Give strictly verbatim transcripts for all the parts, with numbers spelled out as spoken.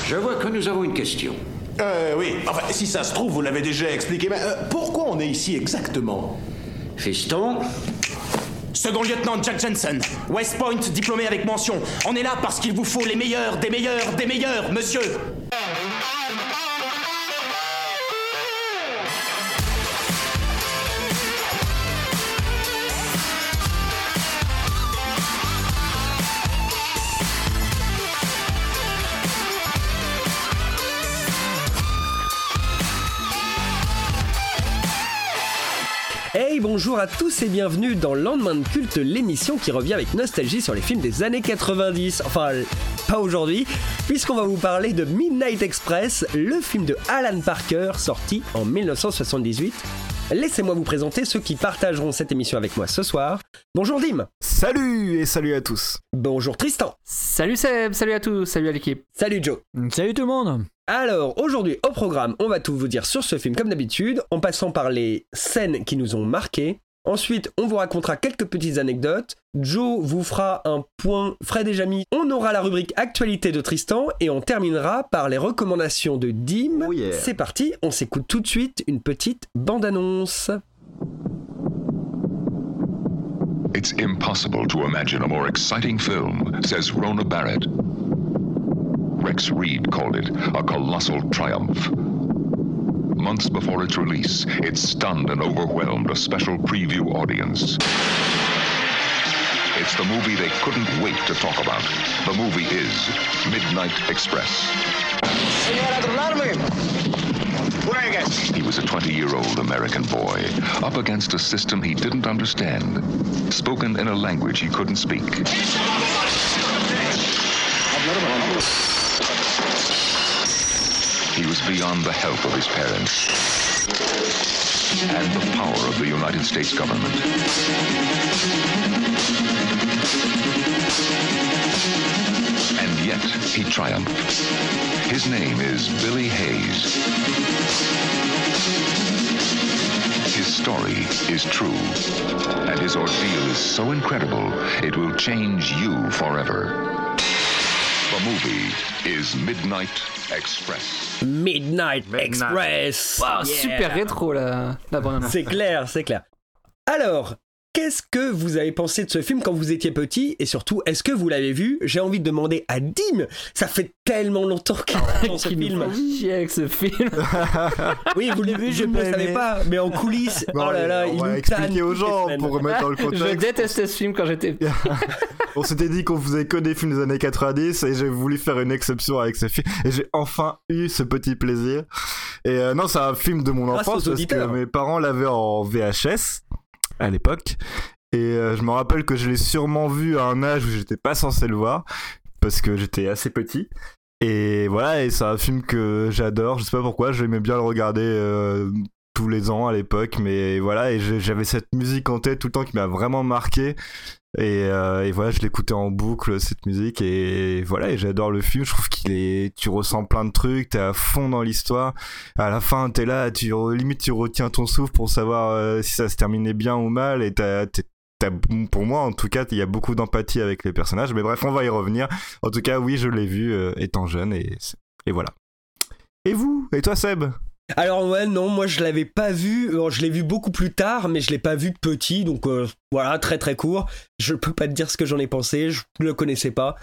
Je vois que nous avons une question. Euh, oui. Enfin, si ça se trouve, vous l'avez déjà expliqué, mais euh, pourquoi on est ici exactement? Fiston? Second lieutenant Jack Jensen, West Point, diplômé avec mention. On est là parce qu'il vous faut les meilleurs, des meilleurs, des meilleurs, monsieur. Hey, bonjour à tous et bienvenue dans Lendemain de culte, l'émission qui revient avec nostalgie sur les films des années quatre-vingt-dix. Enfin, pas aujourd'hui, puisqu'on va vous parler de Midnight Express, le film de Alan Parker, sorti en dix-neuf cent soixante-dix-huit. Laissez-moi vous présenter ceux qui partageront cette émission avec moi ce soir. Bonjour Dim. Salut et salut à tous. Bonjour Tristan. Salut Seb, salut à tous, salut à l'équipe. Salut Joe. Salut tout le monde. Alors, aujourd'hui, au programme, on va tout vous dire sur ce film comme d'habitude, en passant par les scènes qui nous ont marqués. Ensuite, on vous racontera quelques petites anecdotes. Joe vous fera un point Fred et Jamy. On aura la rubrique actualité de Tristan et on terminera par les recommandations de Dim. Oh yeah. C'est parti, on s'écoute tout de suite une petite bande-annonce. It's impossible to imagine a more exciting film, says Rona Barrett. Rex Reed called it a colossal triumph. Months before its release, it stunned and overwhelmed a special preview audience. It's the movie they couldn't wait to talk about. The movie is Midnight Express. He was a twenty-year-old American boy, up against a system he didn't understand, spoken in a language he couldn't speak. He was beyond the help of his parents and the power of the United States government. And yet, he triumphed. His name is Billy Hayes. His story is true, and his ordeal is so incredible, it will change you forever. The movie is Midnight Express. Midnight, Midnight. Express. Wow, Yeah. super rétro la, la bande. C'est clair, c'est clair. Alors, qu'est-ce que vous avez pensé de ce film quand vous étiez petit? Et surtout, est-ce que vous l'avez vu? J'ai envie de demander à Dim. Ça fait tellement longtemps qu'il est dans ce film. Chier avec ce film. Oui, vous l'avez vu, je ne le savais pas. Mais en coulisses, Bon, oh là là, on il va nous expliquer tanne aux gens toutes les pour remettre dans le contexte. Je détestais ce film quand j'étais petit. On s'était dit qu'on faisait que des films des années quatre-vingt-dix et j'ai voulu faire une exception avec ce film et j'ai enfin eu ce petit plaisir. Et euh, non, c'est un film de mon Grâce enfance aux parce auditeurs. que mes parents l'avaient en V H S à l'époque. Et euh, je me rappelle que je l'ai sûrement vu à un âge où j'étais pas censé le voir parce que j'étais assez petit. Et voilà, et c'est un film que j'adore. Je sais pas pourquoi, j'aimais bien le regarder euh, tous les ans à l'époque, mais voilà, et j'avais cette musique en tête tout le temps qui m'a vraiment marqué. Et, euh, et voilà, je l'écoutais en boucle cette musique et voilà, et j'adore le film. Je trouve qu'il est, tu ressens plein de trucs, t'es à fond dans l'histoire. À la fin, t'es là, tu limite tu retiens ton souffle pour savoir euh, si ça se terminait bien ou mal. Et t'as, t'es T'as, pour moi en tout cas il y a beaucoup d'empathie avec les personnages, mais bref on va y revenir. En tout cas oui, je l'ai vu euh, étant jeune et, et voilà. Et vous? Et toi Seb? Alors ouais, non, moi je l'avais pas vu, alors, je l'ai vu beaucoup plus tard, mais je l'ai pas vu petit, donc euh, voilà, très très court. Je peux pas te dire ce que j'en ai pensé, je ne le connaissais pas.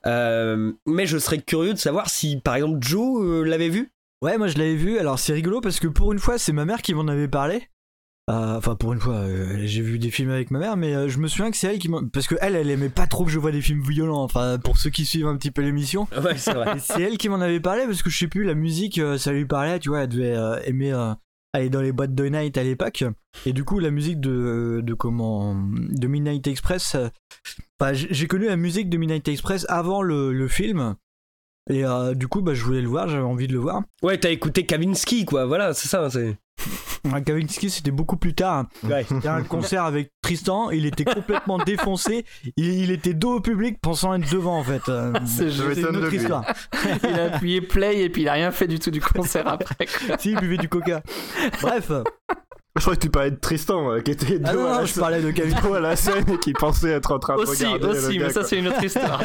Euh, mais je serais curieux de savoir si par exemple Joe euh, l'avait vu. Ouais, moi je l'avais vu. Alors c'est rigolo parce que pour une fois, c'est ma mère qui m'en avait parlé. Euh, Enfin, pour une fois, euh, j'ai vu des films avec ma mère, mais euh, je me souviens que c'est elle qui m'a. Parce que elle, elle aimait pas trop que je vois des films violents. Enfin, pour ceux qui suivent un petit peu l'émission. Ouais, c'est vrai. C'est elle qui m'en avait parlé parce que je sais plus, la musique, euh, ça lui parlait, tu vois, elle devait euh, aimer euh, aller dans les boîtes de night à l'époque. Et du coup, la musique de, de comment. de Midnight Express. Euh, bah, j'ai connu la musique de Midnight Express avant le, le film. Et euh, du coup, bah, je voulais le voir, j'avais envie de le voir. Ouais, t'as écouté Kavinsky, quoi, voilà, c'est ça, c'est... Kavinsky, c'était beaucoup plus tard. Ouais. C'était un concert avec Tristan, il était complètement défoncé, il, il était dos au public pensant être devant en fait. Euh, C'est c'est une autre histoire. Il a appuyé play et puis il a rien fait du tout du concert après. Si, il buvait du coca. Bref. Je crois que tu parlais de Tristan, euh, qui était Ah dos non, à non, la je scène- parlais de Camille. dos à la scène et qui pensait être en train de Aussi, regarder le aussi, gars, mais ça quoi. c'est une autre histoire.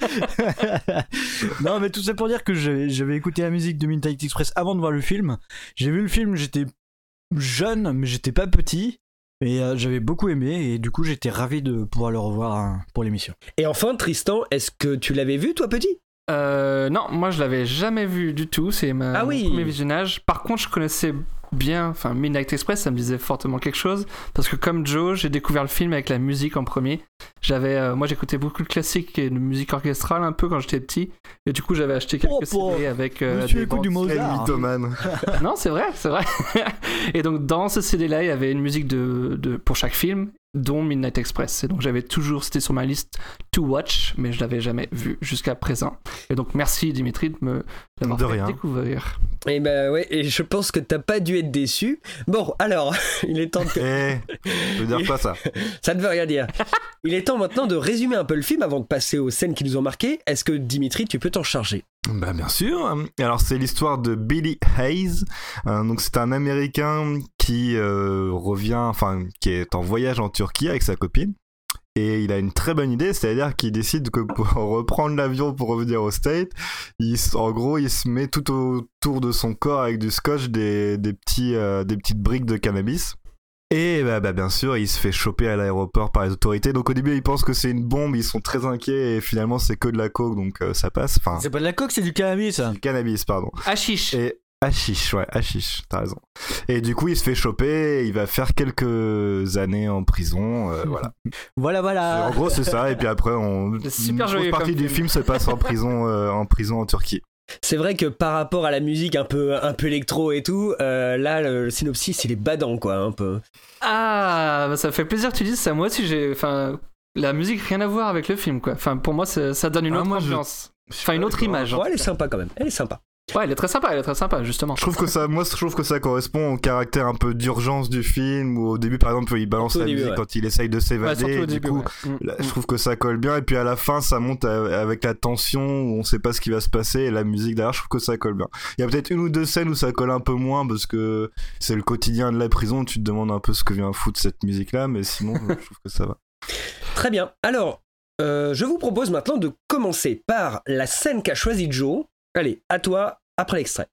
Non, mais tout ça pour dire que j'avais, j'avais écouté la musique de Midnight Express avant de voir le film. J'ai vu le film, j'étais jeune, mais j'étais pas petit. Et euh, j'avais beaucoup aimé, et du coup j'étais ravi de pouvoir le revoir hein, pour l'émission. Et enfin, Tristan, est-ce que tu l'avais vu, toi, petit? Euh, non, moi je l'avais jamais vu du tout, c'est ma, Ah oui. mon premier visionnage. Par contre, je connaissais bien, enfin Midnight Express, ça me disait fortement quelque chose, parce que comme Joe, j'ai découvert le film avec la musique en premier. J'avais, euh, moi j'écoutais beaucoup de classiques et de musique orchestrale un peu quand j'étais petit, et du coup j'avais acheté quelques Oh, C D avec euh, Monsieur des écoute du bandes- Quel Mozart. mythomane. Non, c'est vrai, c'est vrai. Et donc dans ce C D-là, il y avait une musique de, de pour chaque film, dont Midnight Express. Et donc j'avais toujours, c'était sur ma liste to watch, mais je l'avais jamais vu jusqu'à présent. Et donc merci Dimitri de me l'avoir De fait rien. découvrir. Et ben ouais, et je pense que t'as pas dû être déçu. Bon, alors, il est temps de... Eh, je veux dire quoi ça? Ça ne veut rien dire. Il est temps maintenant de résumer un peu le film avant de passer aux scènes qui nous ont marqué. Est-ce que Dimitri, tu peux t'en charger? Bah bien sûr. Alors c'est l'histoire de Billy Hayes. Euh, donc c'est un Américain qui euh, revient, enfin qui est en voyage en Turquie avec sa copine. Et il a une très bonne idée, c'est-à-dire qu'il décide que pour reprendre l'avion pour revenir au State, il, s- en gros il se met tout autour de son corps avec du scotch des, des, petits, euh, des petites briques de cannabis. Et bah, bah, bien sûr, il se fait choper à l'aéroport par les autorités. Donc au début, ils pensent que c'est une bombe, ils sont très inquiets et finalement c'est que de la coke, donc euh, ça passe. Enfin, C'est pas de la coke, c'est du cannabis. Ça. du cannabis, pardon. Hashish. Et hashish, ouais, hashish, t'as raison. Et du coup, il se fait choper, il va faire quelques années en prison, euh, voilà. Voilà, Et voilà. en gros, c'est ça. Et puis après, on, C'est super une joyeux grosse partie comme du film. film se passe en prison, euh, en prison en Turquie. C'est vrai que par rapport à la musique un peu, un peu électro et tout, euh, là, le, le synopsis, il est badant, quoi, un peu. Ah, bah, ça fait plaisir que tu dises ça. Moi aussi, j'ai, enfin, la musique rien à voir avec le film, quoi. Enfin, pour moi, ça, ça donne une Ah, autre moi, je- ambiance. Enfin, une autre image. en Ouais, elle est tout cas. sympa quand même, elle est sympa. Ouais, elle est très sympa, elle est très sympa, justement. Je trouve que ça, moi, je trouve que ça correspond au caractère un peu d'urgence du film, où au début, par exemple, il balance Surtout au la début, musique ouais. quand il essaye de Ouais, s'évader. surtout au et du début, coup, ouais. Mm, là, mm. je trouve que ça colle bien. Et puis à la fin, ça monte à- avec la tension, où on sait pas ce qui va se passer, et la musique derrière, je trouve que ça colle bien. Il y a peut-être une ou deux scènes où ça colle un peu moins, parce que c'est le quotidien de la prison, tu te demandes un peu ce que vient foutre cette musique-là, mais sinon, je trouve que ça va. Très bien. Alors, euh, je vous propose maintenant de commencer par la scène qu'a choisi Joe. Allez, à toi, après l'extrait.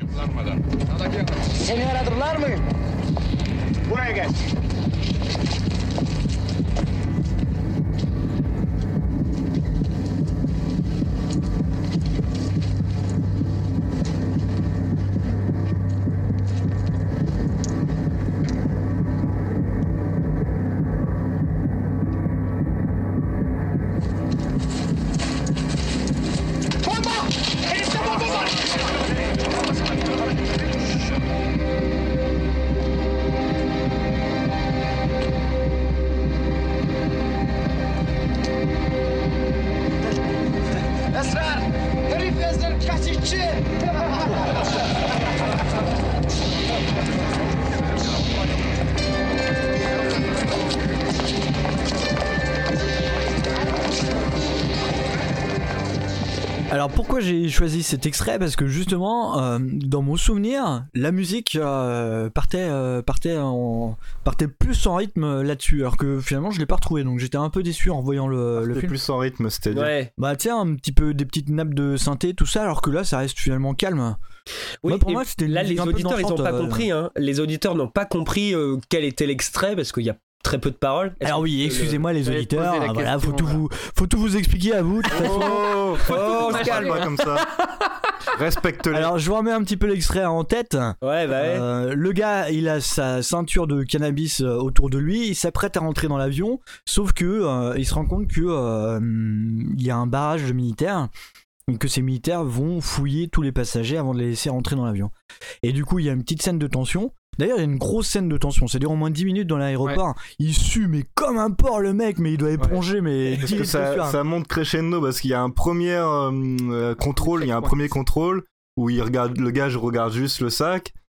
Alors pourquoi j'ai choisi cet extrait? Parce que justement, euh, dans mon souvenir, la musique euh, partait, euh, partait, en, partait plus en rythme là-dessus, alors que finalement je l'ai pas retrouvé, donc j'étais un peu déçu en voyant le, le C'était film. plus en rythme, c'est-à-dire. Ouais. Bah tiens, un petit peu des petites nappes de synthé, tout ça, alors que là ça reste finalement calme. Oui, Moi, pour et moi, c'était une là, musique les un peu auditeurs, ils n'ont dansante, pas euh. compris. Hein. Les auditeurs n'ont pas compris euh, quel était l'extrait parce qu'il y a très peu de paroles. Est-ce Alors que oui, le- excusez-moi les J'allais te auditeurs, poser la voilà, faut question, tout là. vous, faut tout vous expliquer à vous. De toute façon. Oh, oh, tout parle lâcher. pas comme ça. Respecte-les. Alors je vous remets un petit peu l'extrait en tête. Ouais, bah ouais. Euh, le gars, il a sa ceinture de cannabis euh, autour de lui, il s'apprête à rentrer dans l'avion, sauf que euh, il se rend compte que euh, il y a un barrage de militaires et que ces militaires vont fouiller tous les passagers avant de les laisser rentrer dans l'avion. Et du coup, il y a une petite scène de tension. D'ailleurs, il y a une grosse scène de tension, ça dure au moins dix minutes dans l'aéroport. Il sue mais comme un porc le mec, mais il doit éponger mais Parce dix que litres de sueur. ça, ça monte crescendo parce qu'il y a un premier euh, euh, contrôle, il y a un premier contrôle où il regarde, le gars je regarde juste le sac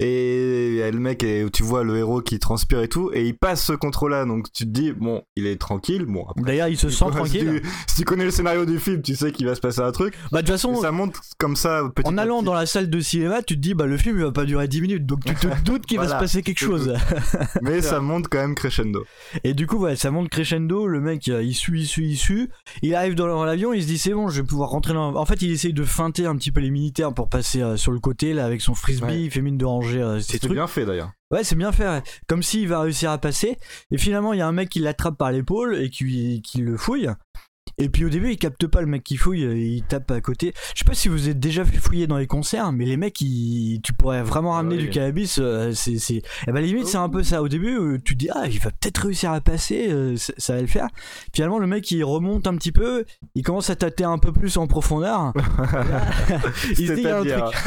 Et y a le mec, et tu vois le héros qui transpire et tout, et il passe ce contrôle-là, donc tu te dis, bon, il est tranquille, bon. Après, D'ailleurs, il se sent si tranquille. tu, si tu connais le scénario du film, tu sais qu'il va se passer un truc. Bah, de toute façon, ça monte comme ça, petit en à allant petit. dans la salle de cinéma, tu te dis, bah, le film il va pas durer dix minutes, donc tu te doutes qu'il Voilà. va se passer quelque chose. Mais ça monte quand même crescendo. Et du coup, ouais, ça monte crescendo. Le mec, euh, il suit, il suit, il suit. Il arrive dans l'avion, il se dit, c'est bon, je vais pouvoir rentrer dans. En fait, il essaye de feinter un petit peu les militaires pour passer euh, sur le côté, là, avec son frisbee. Ouais. Il fait mine de ranger euh, ses C'est trucs. bien fait d'ailleurs. Ouais, c'est bien fait, ouais. Comme s'il va réussir à passer. Et finalement, il y a un mec qui l'attrape par l'épaule et qui, qui le fouille. Et puis au début, il capte pas le mec qui fouille, il tape à côté. Je sais pas si vous êtes déjà fait fouiller dans les concerts, mais les mecs, ils... tu pourrais vraiment ramener oui. du cannabis. euh, c'est, c'est... Et bah, limite, c'est un peu ça. Au début, euh, tu te dis, ah, il va peut-être réussir à passer, euh, ça, ça va le faire. Finalement, le mec, il remonte un petit peu, il commence à tâter un peu plus en profondeur. Là, il se dit, il y a un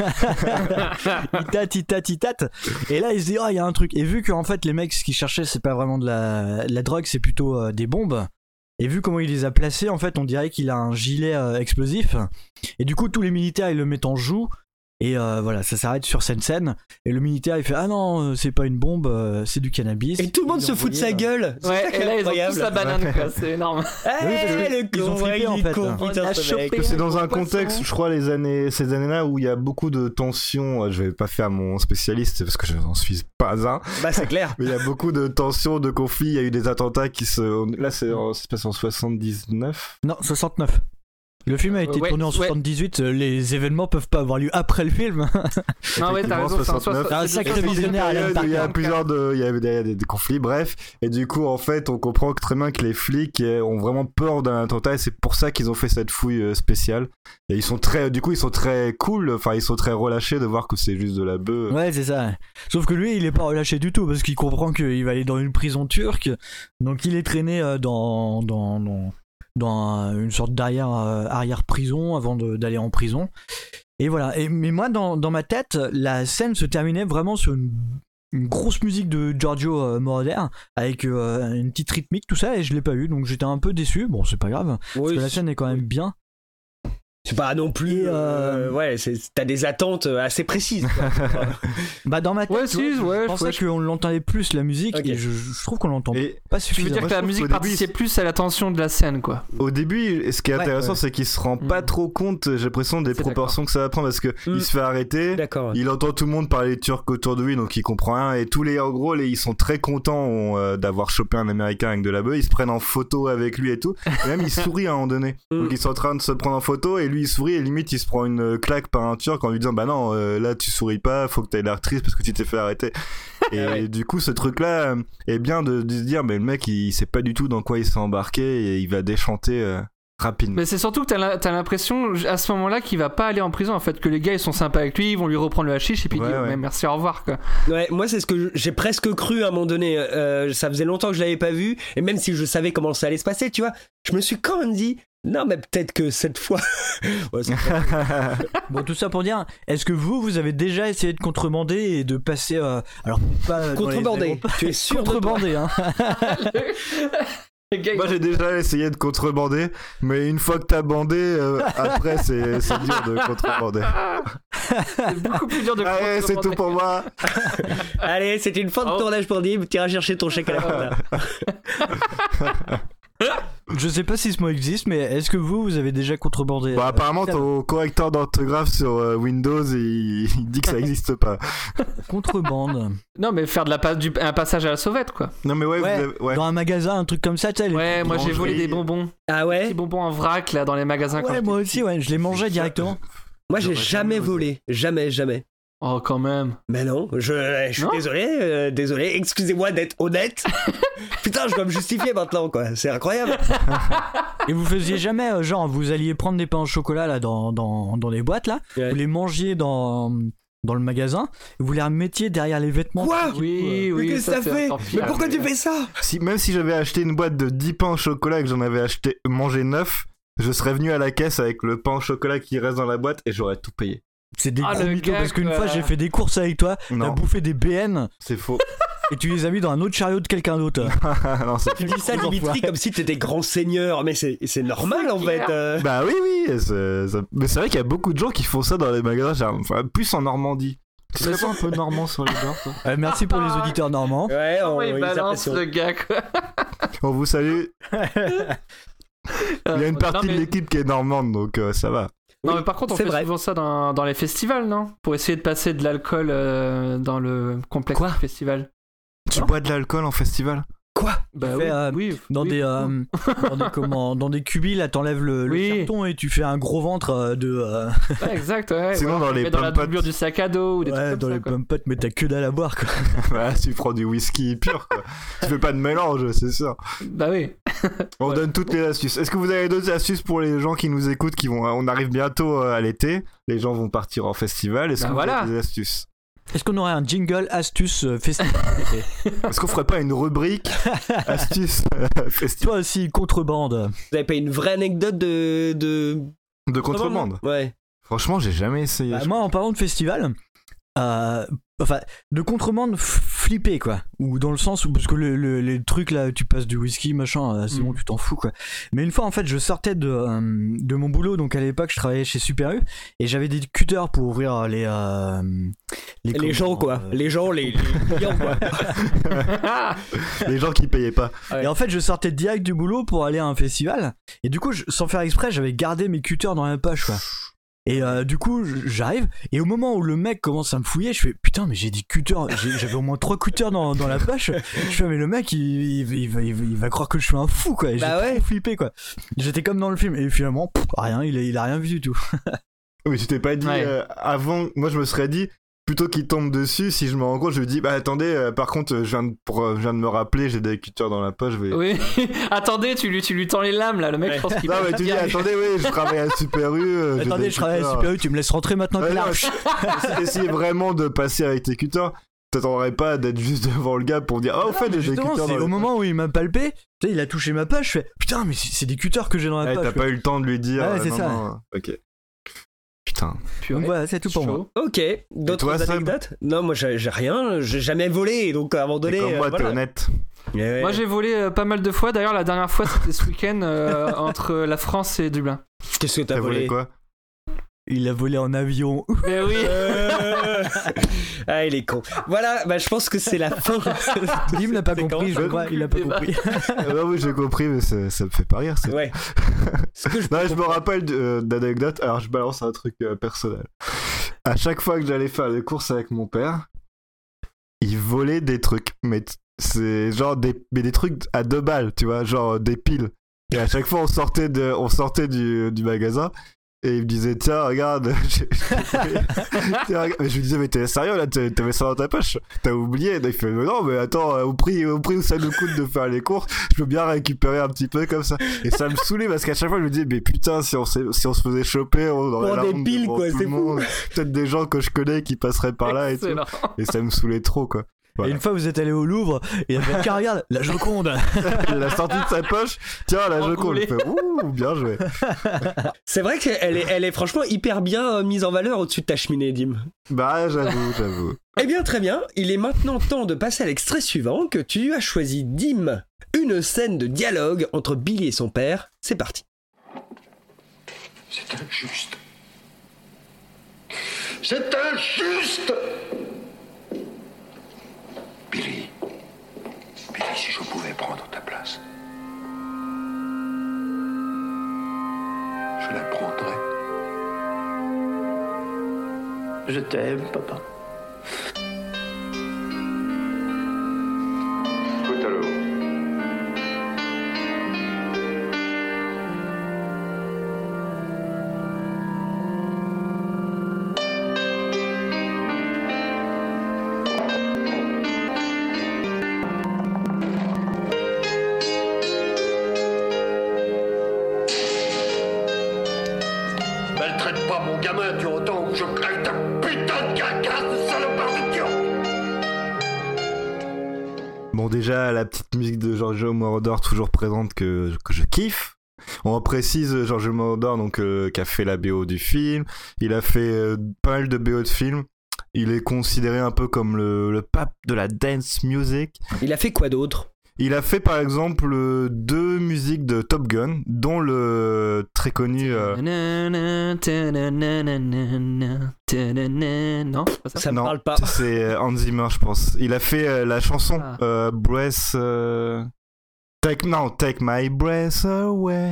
truc. il tâte, il tâte, il tâte. Et là, il se dit, oh, il y a un truc. Et vu qu'en fait, les mecs, ce qu'ils cherchaient, c'est pas vraiment de la, de la drogue, c'est plutôt euh, des bombes. Et vu comment il les a placés, en fait, on dirait qu'il a un gilet euh, explosif. Et du coup, tous les militaires, ils le mettent en joue. Et euh, voilà, ça s'arrête sur cette scène. Et le militaire, il fait, ah non, c'est pas une bombe, euh, c'est du cannabis. Et tout le monde Il se est fout de sa envoyé, gueule. C'est Ouais, ça qui et est là, ils ont incroyable. tous la banane, quoi, c'est énorme. Eh, Oui, parce que le ils ont con, flippé, ouais, en il est fait. con, On putain, a ce chopé. mec. Que c'est dans un Poisson. contexte, je crois, les années, ces années-là où il y a beaucoup de tensions. Je vais pas faire mon spécialiste parce que je n'en suis pas un. Bah, c'est clair. Mais il y a beaucoup de tensions, de conflits. Il y a eu des attentats qui se. Là, c'est en- ça se passe en soixante-dix-neuf. Non, soixante-neuf. Le film a été Ouais, tourné en ouais. soixante-dix-huit, euh, les événements peuvent pas avoir lieu après le film. Non, ouais, t'as raison, c'est en soixante-neuf. T'as un soixante- sacré c'est visionnaire, soixante- Alan Il y a Parker. plusieurs de, il y a il y a des, des conflits, bref. Et du coup, en fait, on comprend que très bien que les flics eh, ont vraiment peur d'un attentat et c'est pour ça qu'ils ont fait cette fouille euh, spéciale. Et ils sont très, du coup, ils sont très cool, enfin, ils sont très relâchés de voir que c'est juste de la bœuf. Ouais, c'est ça. Sauf que lui, il est pas relâché du tout parce qu'il comprend qu'il va aller dans une prison turque. Donc il est traîné euh, dans, dans, dans, dans une sorte d'arrière euh, arrière prison avant de- d'aller en prison. Et voilà. Et, mais moi, dans, dans ma tête, la scène se terminait vraiment sur une, une grosse musique de Giorgio euh, Moroder avec euh, une petite rythmique, tout ça, et je l'ai pas eu. Donc j'étais un peu déçu. Bon, c'est pas grave. Parce Oui, que la scène est quand même bien. c'est pas non plus. Et, euh, euh, ouais, c'est- t'as des attentes assez précises. quoi. Bah, dans ma tête, Ouais, tu si, vois, ouais, je pensais ouais. qu'on l'entendait plus la musique, Ok. et je, je trouve qu'on l'entend Et pas Tu veux suffisamment. dire Moi, que je la trouve musique qu'au début, participait il- plus à la tension de la scène, quoi. Au début, ce qui est Ouais, intéressant, ouais. c'est qu'il se rend pas Mm. trop compte, j'ai l'impression, des C'est proportions que ça va prendre parce que Mm. il se fait arrêter. D'accord. Il entend tout le monde parler turc autour de lui, donc il comprend rien. Et tous les, en gros, les, ils sont très contents euh, d'avoir chopé un Américain avec de la bœuf. Ils se prennent en photo avec lui et tout. Et même, il sourit à un moment donné. Mm. Donc ils sont en train de se prendre en photo et lui, il sourit et limite, il se prend une claque par un turc en lui disant, bah non, euh, là, tu souris pas, faut que t'aies l'air triste parce que tu t'es fait arrêter. Et Ouais. du coup, ce truc-là euh, est bien de, de se dire, mais le mec, il, il sait pas du tout dans quoi il s'est embarqué et il va déchanter euh, rapidement. Mais c'est surtout que t'as la- t'as l'impression à ce moment-là qu'il va pas aller en prison en fait, que les gars ils sont sympas avec lui, ils vont lui reprendre le hashish et puis Ouais, il dit ouais. ouais, merci, au revoir quoi. Ouais, moi c'est ce que j'ai presque cru à un moment donné. Euh, ça faisait longtemps que je l'avais pas vu, et même si je savais comment ça allait se passer, tu vois, je me suis quand même dit, non mais peut-être que cette fois. Ouais, c'est pas- Bon, tout ça pour dire, est-ce que vous, vous avez déjà essayé de contrebander et de passer. euh, alors, pas. dans les Contrebandé. aéroports- Tu es sûr de toi? Contrebander, hein. Les gars, ils Moi ont- j'ai déjà essayé de contrebander, mais une fois que t'as bandé, euh, après c'est c'est dur de contrebander. c'est beaucoup plus dur de Allez, c'est tout contrebander. pour moi. Allez, c'était une fin de Oh. tournage pour Dib. T'iras chercher ton chèque à la fin. Je sais pas si ce mot existe, mais est-ce que vous, vous avez déjà contrebandé? Bah euh, apparemment ça- ton correcteur d'orthographe sur euh, Windows il, il dit que ça existe pas. Contrebande. Non mais faire de la passe du un passage à la sauvette quoi. Non mais ouais, Ouais, vous avez- ouais. Dans un magasin, un truc comme ça, tu sais. les Ouais, trucs moi j'ai volé boulangeries. des bonbons, Ah des ouais? bonbons en vrac là dans les magasins quand Ouais, j'étais moi petit. aussi, ouais, je les mangeais directement. Moi j'ai J'aurais jamais jamais volé. Jamais, jamais. Oh quand même. Mais non, je, je suis Non désolé, euh, désolé, excusez-moi d'être honnête. Putain, je dois me justifier maintenant, quoi. C'est incroyable. Et vous faisiez jamais, euh, genre, vous alliez prendre des pains au chocolat là dans, dans, dans les boîtes là, Ouais. vous les mangiez dans, dans le magasin, et vous les remettiez derrière les vêtements. Quoi? Oui, Mais oui. qu'est-ce que ça c'est fait? encore pire. Mais pourquoi tu fais ça? Si, même si j'avais acheté une boîte de dix pains au chocolat et que j'en avais acheté mangé neuf, je serais venu à la caisse avec le pain au chocolat qui reste dans la boîte et j'aurais tout payé. C'est des Ah, gros le mythos, gars, parce qu'une quoi. fois j'ai fait des courses avec toi, t'as Non, bouffé des B N c'est faux. et tu les as mis dans un autre chariot de quelqu'un d'autre. Non, c'est- Tu dis ça, Gros Dimitri, enfoiré. comme si t'étais grand seigneur. Mais c'est c'est normal, en fait. euh. Bah oui, oui, c'est- ça- mais c'est vrai qu'il y a beaucoup de gens qui font ça dans les magasins, genre, enfin, plus en Normandie. Tu serais pas un peu normand sur les bords, toi? Euh, merci pour les auditeurs normands. Ouais, on, il les balance apprécie. le gars, quoi. On vous salue. Il y a une partie Non, mais- de l'équipe qui est normande, donc euh, ça va. Non, Oui, mais par contre, on c'est fait vrai. souvent ça dans, dans les festivals, non? Pour essayer de passer de l'alcool euh, dans le complexe Quoi du festival. Tu Non. bois de l'alcool en festival? Quoi? Bah Tu oui, fais, euh, oui, Dans, oui, des, euh, dans des comment, dans des cubis, là, t'enlèves le, le Oui. carton et tu fais un gros ventre euh, de. euh, ouais, exact, ouais. Sinon, dans les Mais dans la pommes-potes. doublure du sac à dos ou des ouais, trucs dans comme les ça, quoi. pommes potes, mais t'as que dalle à boire, quoi. Voilà, tu prends du whisky pur, quoi. Tu fais pas de mélange, c'est sûr. Bah oui. On Ouais. donne toutes les astuces. Est-ce que vous avez d'autres astuces pour les gens qui nous écoutent, qui vont, on arrive bientôt euh, à l'été, les gens vont partir en festival. Est-ce Bah que vous voilà. avez des astuces? Est-ce qu'on aurait un jingle astuce euh, festival? Est-ce qu'on ferait pas une rubrique astuces euh, festival Toi aussi, contrebande. Vous avez pas une vraie anecdote de. de... de contrebande? Ouais. Franchement, j'ai jamais essayé. Bah, moi, en parlant de festival, euh, enfin, de contrebande f- flippé, quoi. Ou dans le sens où, parce que le, le- les trucs là, tu passes du whisky, machin, euh, c'est Mm. bon, tu t'en fous, quoi. Mais une fois, en fait, je sortais de, euh, de mon boulot, donc à l'époque, je travaillais chez Super U, et j'avais des cutters pour ouvrir les. euh, Les comment, gens, quoi. euh, Les gens, les, les clients, quoi. Les gens qui payaient pas. Et en fait, je sortais direct du boulot pour aller à un festival. Et du coup, je- sans faire exprès, j'avais gardé mes cutters dans la poche, quoi. Et euh, du coup, j- j'arrive. Et au moment où le mec commence à me fouiller, je fais putain, mais j'ai des cutters. j'ai- J'avais au moins trois cutters dans, dans la poche. Je fais, mais le mec, il, il, il va, il va- il va croire que je suis un fou, quoi. Et Bah j'ai ouais. trop flippé, quoi. J'étais comme dans le film. Et finalement, pff, rien, il a, il a rien vu du tout. Oui, tu t'es pas dit Ouais. euh, avant. Moi, je me serais dit, plutôt qu'il tombe dessus, si je me rends compte, je me dis, bah attendez, euh, par contre, euh, je viens, de, pour, euh, je viens de me rappeler, j'ai des cutters dans la poche. Je vais... Oui. Attendez, tu lui, tu lui tends les lames, là. Le mec, Ouais. je pense qu'il Non, va mais tu dis, dire- attendez, oui, je travaille à Super U. euh, j'ai Attendez, des je travaille à cutters. Super U, tu me laisses rentrer maintenant Ouais, que non, là. si t'essayais vraiment de passer avec tes cutters, t'attendrais pas d'être juste devant le gars pour dire, oh, au fait, j'ai des Justement, cutters. c'est dans au les moment où il m'a palpé, tu sais, il a touché ma poche, je fais putain, mais c'est c'est des cutters que j'ai dans la Ouais, poche. t'as quoi. pas eu le temps de lui dire. Ouais, euh, c'est non, ça. non, ok. Putain. Purée. Donc voilà, c'est tout pour moi. Chaud. Ok. D'autres toi, Seb anecdotes? Non, moi, j'ai j'ai rien. J'ai jamais volé. Donc, à un moment donné. Et comme moi, euh, t'es voilà. honnête. Ouais, ouais. Moi, j'ai volé euh, pas mal de fois. D'ailleurs, la dernière fois, c'était ce week-end euh, entre la France et Dublin. Qu'est-ce que t'as T'as volé volé? quoi? Il a volé en avion. Mais oui. Euh, Ah, il est con. Voilà, bah, je pense que c'est la fin. Dim l'a pas C'est compris, quand je crois, il a pas débat. compris. Ah bah oui, j'ai compris, mais ça, ça me fait pas rire. c'est- Ouais. Ce que je Non, je me rappelle euh, d'anecdote. Alors, je balance un truc euh, personnel. À chaque fois que j'allais faire des courses avec mon père, il volait des trucs. Mais t- c'est genre des, mais des trucs à deux balles, tu vois, genre euh, des piles. Et à chaque fois, on sortait, de, on sortait du, du magasin. Et il me disait, tiens, regarde. j'ai- Tiens, regarde. Mais je lui disais, mais t'es sérieux là, t'as- t'avais ça dans ta poche? T'as oublié? Il fait, mais non, mais attends, au prix, au prix où ça nous coûte de faire les courses, je peux bien récupérer un petit peu comme ça. Et ça me saoulait parce qu'à chaque fois, je me disais, mais putain, si on, s'est- si on se faisait choper, on aurait Pour la des honte piles, devant quoi, tout c'est le fou. monde. Peut-être des gens que je connais qui passeraient par là et tout. Excellent. Et ça me saoulait trop, quoi. Et Voilà. une fois, vous êtes allé au Louvre, et il a fait, tiens, regarde, la Joconde. Il a sorti de sa poche, tiens, la Joconde. Il fait, ouh, bien joué. C'est vrai qu'elle est, elle est franchement hyper bien euh, mise en valeur au-dessus de ta cheminée, Dim. Bah, j'avoue, j'avoue. Eh bien, très bien. Il est maintenant temps de passer à l'extrait suivant que tu as choisi, Dim. Une scène de dialogue entre Billy et son père. C'est parti. C'est injuste. C'est injuste. Billy. Billy, si je pouvais prendre ta place. Je la prendrais. Je t'aime, papa. Écoute alors. Maltraite pas mon gamin, tu entends, ou je craque ta putain de carcasse de salopard de Dieu. Bon, déjà, la petite musique de Giorgio Moroder, toujours présente, que, que je kiffe. On précise, Giorgio Moroder, donc, euh, qui a fait la B O du film. Il a fait euh, pas mal de B O de films. Il est considéré un peu comme le, le pape de la dance music. Il a fait quoi d'autre? Il a fait par exemple euh, deux musiques de Top Gun, dont le très connu. Euh... Non, c'est pas ça. Ça me non, parle pas. C'est Hans Zimmer, je pense. Il a fait euh, la chanson Ah. euh, Breath. Euh... Take, non, Take My Breath Away.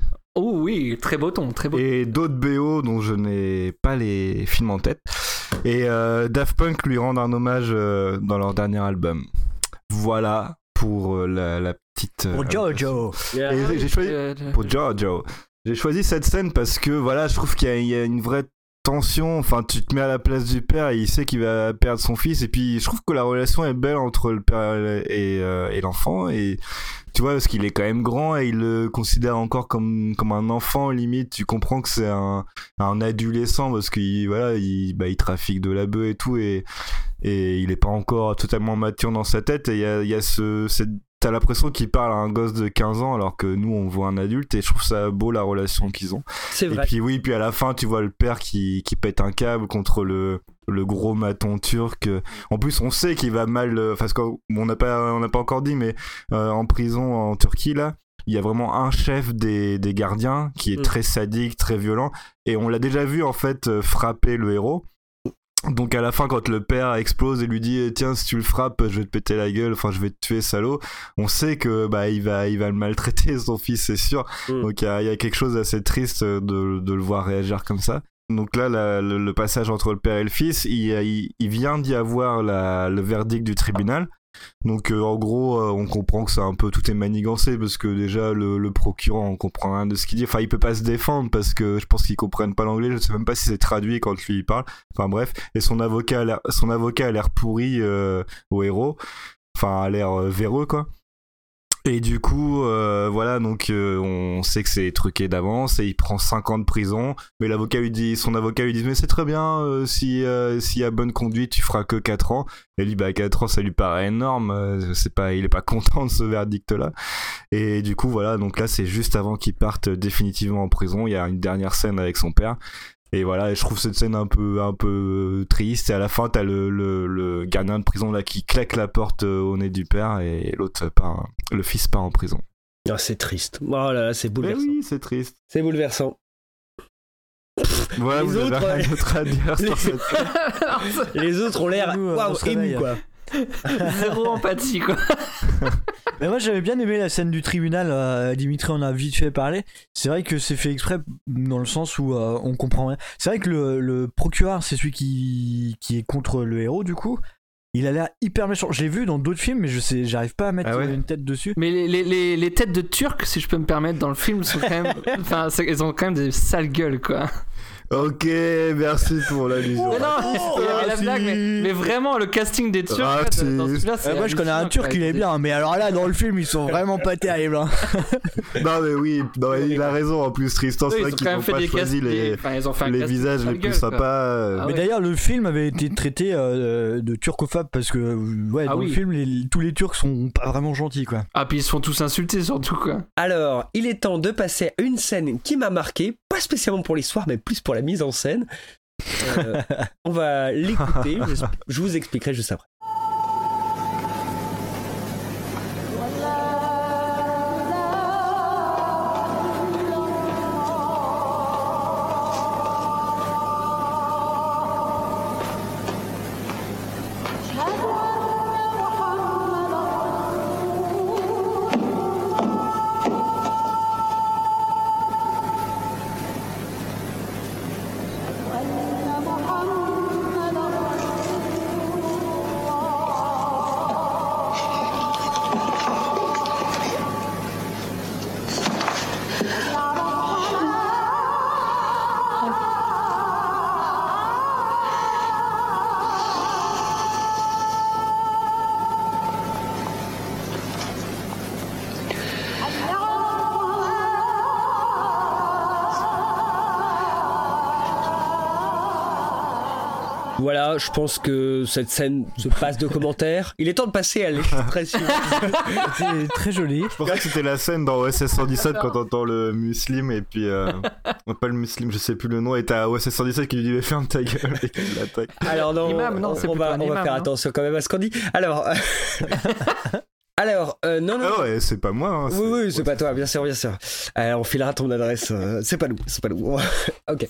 Oh oui, très beau ton, très beau. Et d'autres B O dont je n'ai pas les films en tête. Et euh, Daft Punk lui rendent un hommage euh, dans leur dernier album. Voilà pour euh, la, la petite. Euh, Pour Jojo. Yeah. Et j'ai choisi Euh, pour Jojo. J'ai choisi cette scène parce que voilà, je trouve qu'il y a, il y a une vraie tension. Enfin, tu te mets à la place du père et il sait qu'il va perdre son fils. Et puis, je trouve que la relation est belle entre le père et, euh, et l'enfant. Et tu vois, parce qu'il est quand même grand et il le considère encore comme, comme un enfant, limite. Tu comprends que c'est un, un adolescent parce qu'il voilà, il, bah, il trafique de la bœuf et tout. Et, et il est pas encore totalement mature dans sa tête. Et il y a, il y a ce, cette t'as l'impression qu'il parle à un gosse de quinze ans alors que nous on voit un adulte et je trouve ça beau la relation qu'ils ont. C'est Et vrai. puis oui, puis à la fin tu vois le père qui, qui pète un câble contre le, le gros maton turc. En plus on sait qu'il va mal, euh, parce qu'on n'a pas, on n'a pas encore dit, mais euh, en prison en Turquie là, il y a vraiment un chef des, des gardiens qui est Mm. très sadique, très violent et on l'a déjà vu en fait euh, frapper le héros. Donc à la fin quand le père explose et lui dit tiens si tu le frappes je vais te péter la gueule, enfin je vais te tuer salaud, on sait que bah il va il va le maltraiter son fils c'est sûr. Mm. Donc il y, y a quelque chose d'assez triste de, de le voir réagir comme ça. Donc là la, le, le passage entre le père et le fils, il, il, il vient d'y avoir la, le verdict du tribunal. Donc euh, en gros euh, on comprend que c'est un peu tout est manigancé parce que déjà le, le procureur on comprend rien de ce qu'il dit, enfin il peut pas se défendre parce que je pense qu'ils comprennent pas l'anglais, je sais même pas si c'est traduit quand lui il parle, enfin bref, et son avocat a l'air, son avocat a l'air pourri euh, au héros, enfin a l'air euh, véreux quoi. Et du coup, euh, voilà, donc euh, on sait que c'est truqué d'avance et il prend cinq ans de prison. Mais l'avocat lui dit, son avocat lui dit, mais c'est très bien, euh, si euh, s'il y a bonne conduite, tu feras que quatre ans. Et lui, bah quatre ans, ça lui paraît énorme. Euh, c'est pas, il est pas content de ce verdict-là. Et du coup, voilà, donc là, c'est juste avant qu'il parte définitivement en prison. Il y a une dernière scène avec son père. Et voilà, et je trouve cette scène un peu, un peu triste. Et à la fin, t'as le, le, le gardien de prison là qui claque la porte au nez du père et l'autre part, le fils part en prison. Ah, c'est triste. Oh là là, c'est Mais bouleversant. oui, c'est triste. C'est bouleversant. Voilà, Les vous autres, avez rien ouais. d'autre à dire Les- sur cette scène. Les autres ont l'air Nous, euh, waouh, on se émus réveille. quoi. Zéro empathie, quoi. Mais moi j'avais bien aimé la scène du tribunal, euh, Dimitri en a vite fait parler. C'est vrai que c'est fait exprès dans le sens où euh, on comprend rien. C'est vrai que le, le procureur c'est celui qui, qui est contre le héros du coup. Il a l'air hyper méchant. Je l'ai vu dans d'autres films mais je sais, j'arrive pas à mettre Ah ouais une tête dessus. Mais les, les, les, les têtes de Turcs, si je peux me permettre, dans le film, sont quand même. Enfin, c'est- elles ont quand même des sales gueules, quoi. Ok, merci pour l'allusion. Mais non, Oh, il y avait la Rafi. blague, mais, mais vraiment, le casting des Turcs, en fait, Rafi. dans celui-là, c'est. Euh, moi je connais un hallucinant, turc, quoi. il est bien, mais alors là dans le film ils sont vraiment pas terribles. Hein. Non mais oui, non, il a raison en plus Tristan, Eux, c'est ils vrai ont qu'ils quand même n'ont fait pas des choisi castes- les, enfin, ils ont fait un les casting visages sale les plus gueule, quoi. sympas. euh. Ah Mais ouais. d'ailleurs le film avait été traité euh, de turcophobe parce que ouais, Ah dans oui. le film les- tous les Turcs sont pas vraiment gentils quoi. Ah, puis ils se font tous insulter, surtout, quoi. Alors, il est temps de passer à une scène qui m'a marqué, pas spécialement pour l'histoire, mais plus pour la mise en scène. Euh, on va l'écouter, je, je vous expliquerai juste après. Voilà, je pense que cette scène se passe de commentaires. Il est temps de passer à l'expression. C'est très joli. Je pensais que c'était la scène dans O S S cent dix-sept quand t'entends le muslim et puis euh, pas le muslim, je sais plus le nom, et t'as O S S cent dix-sept qui lui dit mais ferme ta gueule et qu'il l'attaque. Alors non, Imam, non, on, c'est on plutôt va, un on va imam, faire non attention quand même à ce qu'on dit. Alors, Alors, euh, non, non. Ah ouais, c'est pas moi. Hein, oui, c'est... oui, c'est pas toi, bien sûr, bien sûr. Alors, on filera ton adresse. euh, c'est pas nous, c'est pas nous. Ok.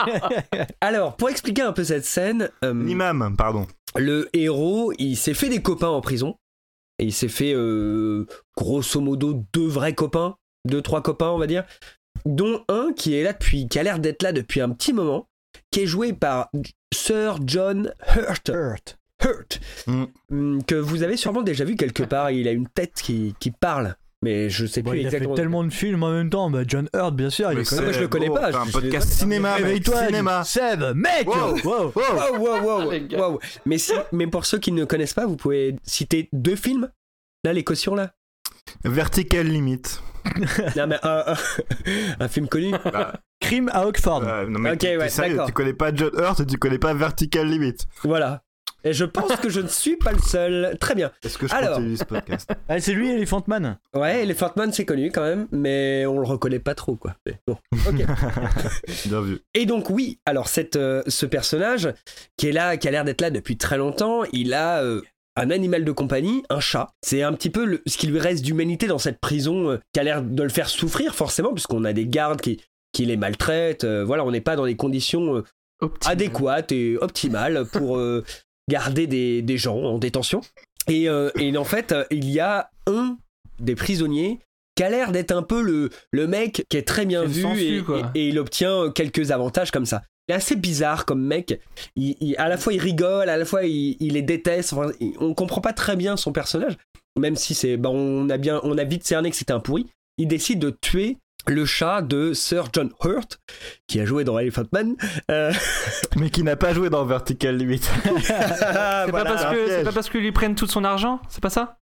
Alors, pour expliquer un peu cette scène, euh, L'imam, pardon. le héros, il s'est fait des copains en prison. Et il s'est fait, euh, grosso modo, deux vrais copains, deux, trois copains, on va dire, dont un qui est là depuis, qui a l'air d'être là depuis un petit moment, qui est joué par Sir John Hurt. Hurt. Hurt. Mm. Que vous avez sûrement déjà vu quelque part. Il a une tête qui, qui parle. Mais je sais Bon, plus il a exactement. fait tellement de films en même temps. Bah, John Hurt, bien sûr, il Mais est c'est connu. moi, je le connais beau, pas, c'est un je- podcast je- cinéma, mec. Réveille-toi, Cinéma. Seb, mec. Wow. Wow. Wow, wow, wow, Les gars. wow. Mais, si, mais pour ceux qui ne connaissent pas, vous pouvez citer deux films. Là, les cautions, là. Vertical Limit. Non, mais un, un, un film connu. Crime à Oxford. Euh, non, mais Ok, t'es ouais, sérieux, d'accord. tu connais pas John Hurt et tu connais pas Vertical Limit. Voilà. Et je pense que je ne suis pas le seul. Très bien. Est-ce que je Alors. continue ce podcast? Ah, c'est lui, Elephant Man. Ouais, Elephant Man, c'est connu quand même, mais on le reconnaît pas trop, quoi. Mais bon, ok. Bien vu. Et donc, oui, alors cette, euh, ce personnage qui est là, qui a l'air d'être là depuis très longtemps, il a euh, un animal de compagnie, un chat. C'est un petit peu le- ce qui lui reste d'humanité dans cette prison euh, qui a l'air de le faire souffrir, forcément, puisqu'on a des gardes qui, qui les maltraitent. euh, voilà, on n'est pas dans des conditions euh, Optimal. adéquates et optimales pour euh, garder des, des gens en détention. Et, euh, et en fait, euh, il y a un des prisonniers qui a l'air d'être un peu le, le mec qui est très bien C'est le vu sensu, et, quoi. et- et il obtient quelques avantages comme ça. Il est assez bizarre comme mec. Il, il- à la fois il rigole, à la fois il, il les déteste. Enfin, il- on comprend pas très bien son personnage, même si c'est, bah, on a bien, on a vite cerné que c'était un pourri. Il décide de tuer le chat de Sir John Hurt, qui a joué dans Elephant Man. Euh, Mais qui n'a pas joué dans Vertical Limit. C'est pas, voilà. parce un que, c'est piège. pas parce qu'ils lui prennent tout son argent, c'est pas ça?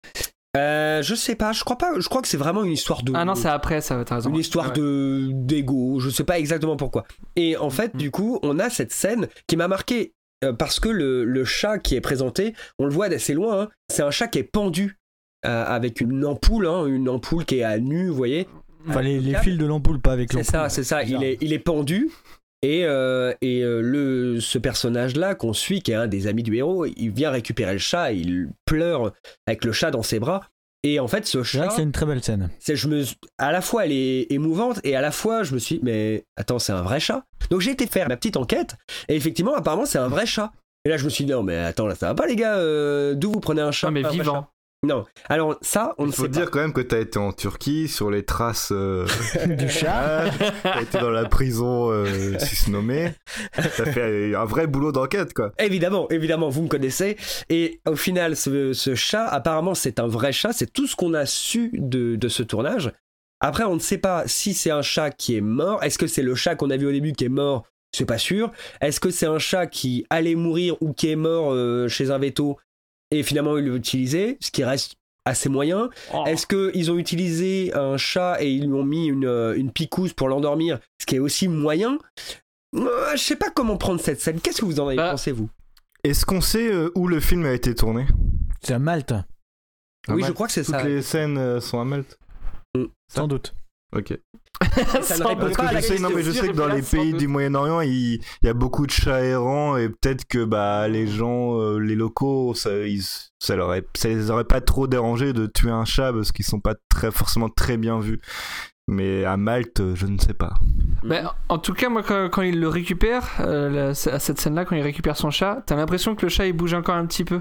Euh, je sais pas, je crois pas. Je crois que c'est vraiment une histoire de. Ah non, c'est après, ça, t'as raison. Une histoire Ouais. de d'ego, je sais pas exactement pourquoi. Et en fait, Mhm. du coup, on a cette scène qui m'a marqué euh, parce que le, le chat qui est présenté, on le voit d'assez loin, hein, c'est un chat qui est pendu euh, avec une ampoule, hein, une ampoule qui est à nu, vous voyez. Enfin, les, les câble. fils de l'ampoule, pas avec C'est l'ampoule. ça, c'est ça. Il est, il est pendu. Et, euh, et euh, le, ce personnage-là qu'on suit, qui est un des amis du héros, il vient récupérer le chat, il pleure avec le chat dans ses bras. Et en fait, ce C'est vrai chat, que c'est une très belle scène. c'est, je me, à la fois elle est émouvante et à la fois je me suis dit, mais attends, c'est un vrai chat. Donc j'ai été faire ma petite enquête et effectivement, apparemment, c'est un vrai chat. Et là, je me suis dit, non, mais attends, là, ça va pas, les gars, euh, d'où vous prenez un chat Non, mais pas un vrai vivant. chat Non. Alors, ça, on ne Il faut sait dire pas. quand même que t'as été en Turquie sur les traces euh, Du chat. T'as été dans la prison euh, susnommée. T'as fait un vrai boulot d'enquête, quoi. Évidemment, évidemment, vous me connaissez. Et au final, ce, ce chat, apparemment, c'est un vrai chat. C'est tout ce qu'on a su de, de ce tournage. Après, on ne sait pas si c'est un chat qui est mort. Est-ce que c'est le chat qu'on a vu au début qui est mort? C'est pas sûr. Est-ce que c'est un chat qui allait mourir ou qui est mort euh, chez un veto et finalement il l'a utilisé, ce qui reste assez moyen? Oh. Est-ce qu'ils ont utilisé un chat et ils lui ont mis une, euh, une picouse pour l'endormir, ce qui est aussi moyen? Euh, Je sais pas comment prendre cette scène. Qu'est-ce que vous en avez Bah, pensé, vous? Est-ce qu'on sait euh, où le film a été tourné? C'est à Malte, À Oui, je Malte. crois que c'est Toutes ça. les scènes euh, sont à Malte. sans doute. Ok. Ça ne Sans répond Parce doute. pas que à je la sais, non, mais je sais que dans les Sans pays doute. du Moyen-Orient, il, il y a beaucoup de chats errants et peut-être que bah les gens, euh, les locaux, ça, ils, ça, leur est- ça les aurait pas trop dérangé de tuer un chat parce qu'ils sont pas très forcément très bien vus. Mais à Malte, je ne sais pas. Ben, en tout cas, moi, quand, quand il le récupère, euh, la- à cette scène-là, quand il récupère son chat, t'as l'impression que le chat il bouge encore un petit peu.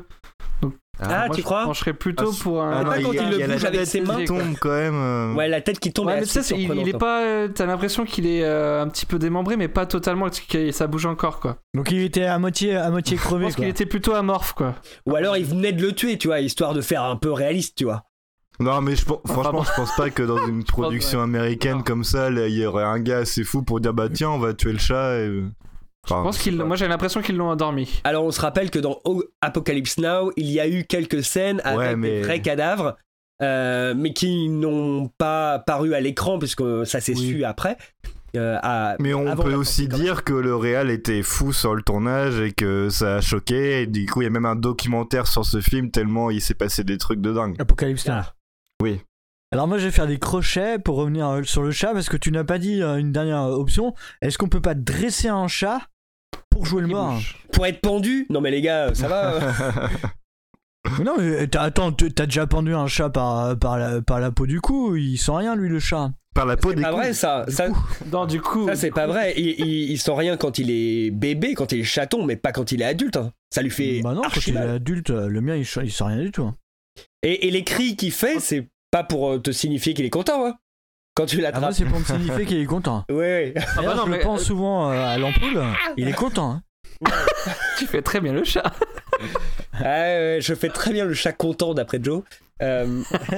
Ah, moi, tu je crois? pencherais plutôt Ah, pour un. Ah non, pas quand y a- il le y a la bouge avec tête ses qui mains, tombe quand même. euh. Ouais, la tête qui tombe Ouais, est mais tu sais, assez c'est- il, il est surprenante. pas. euh, T'as l'impression qu'il est euh, un petit peu démembré, mais pas totalement, que ça bouge encore, quoi. Donc il était à moitié, à moitié Je crevé. pense quoi. qu'il était plutôt amorphe, quoi. Ou alors il venait de le tuer, tu vois, histoire de faire un peu réaliste, tu vois. Non, mais je, pense- franchement, bon. je pense pas que dans une production américaine Non. comme ça, là, il y aurait un gars assez fou pour dire bah tiens, on va tuer le chat. Et... Enfin, Je pense qu'ils. Moi, j'ai l'impression qu'ils l'ont endormi. Alors on se rappelle que dans O- Apocalypse Now, il y a eu quelques scènes avec Ouais, mais- des vrais cadavres, euh, mais qui n'ont pas paru à l'écran, puisque ça s'est Oui. su après. euh, à- Mais on avant peut la aussi sortie, quand même. dire que le réal était fou sur le tournage et que ça a choqué. Et du coup, il y a même un documentaire sur ce film tellement il s'est passé des trucs de dingue. Apocalypse Now. Ah. Oui. Alors moi je vais faire des crochets pour revenir euh, sur le chat parce que tu n'as pas dit euh, une dernière euh, option. Est-ce qu'on peut pas dresser un chat pour jouer le Il mort? bouge. Pour être pendu? Non mais les gars, ça va. euh. Mais non, mais t'as, attends, t'as déjà pendu un chat par, par, la, par la peau du cou, il sent rien lui le chat. Par la peau C'est des pas couilles. vrai ça. Ça, Non, du coup. ça c'est pas vrai. Il, il, il sent rien quand il est bébé, quand il est chaton, mais pas quand il est adulte. Hein. Ça lui fait Bah non, quand archi il est mal. adulte, le mien il, il sent rien du tout. Hein. Et, et les cris qu'il fait, c'est pas pour te signifier qu'il est content. Hein. Quand tu Ah, l'attrapes. moi c'est pour me signifier qu'il est content. Ouais, ouais. Ah bah D'ailleurs, non, je mais- le pense souvent euh, à l'ampoule, il est content. Hein. Tu fais très bien le chat. Ah, ouais, je fais très bien le chat content d'après Joe. Euh,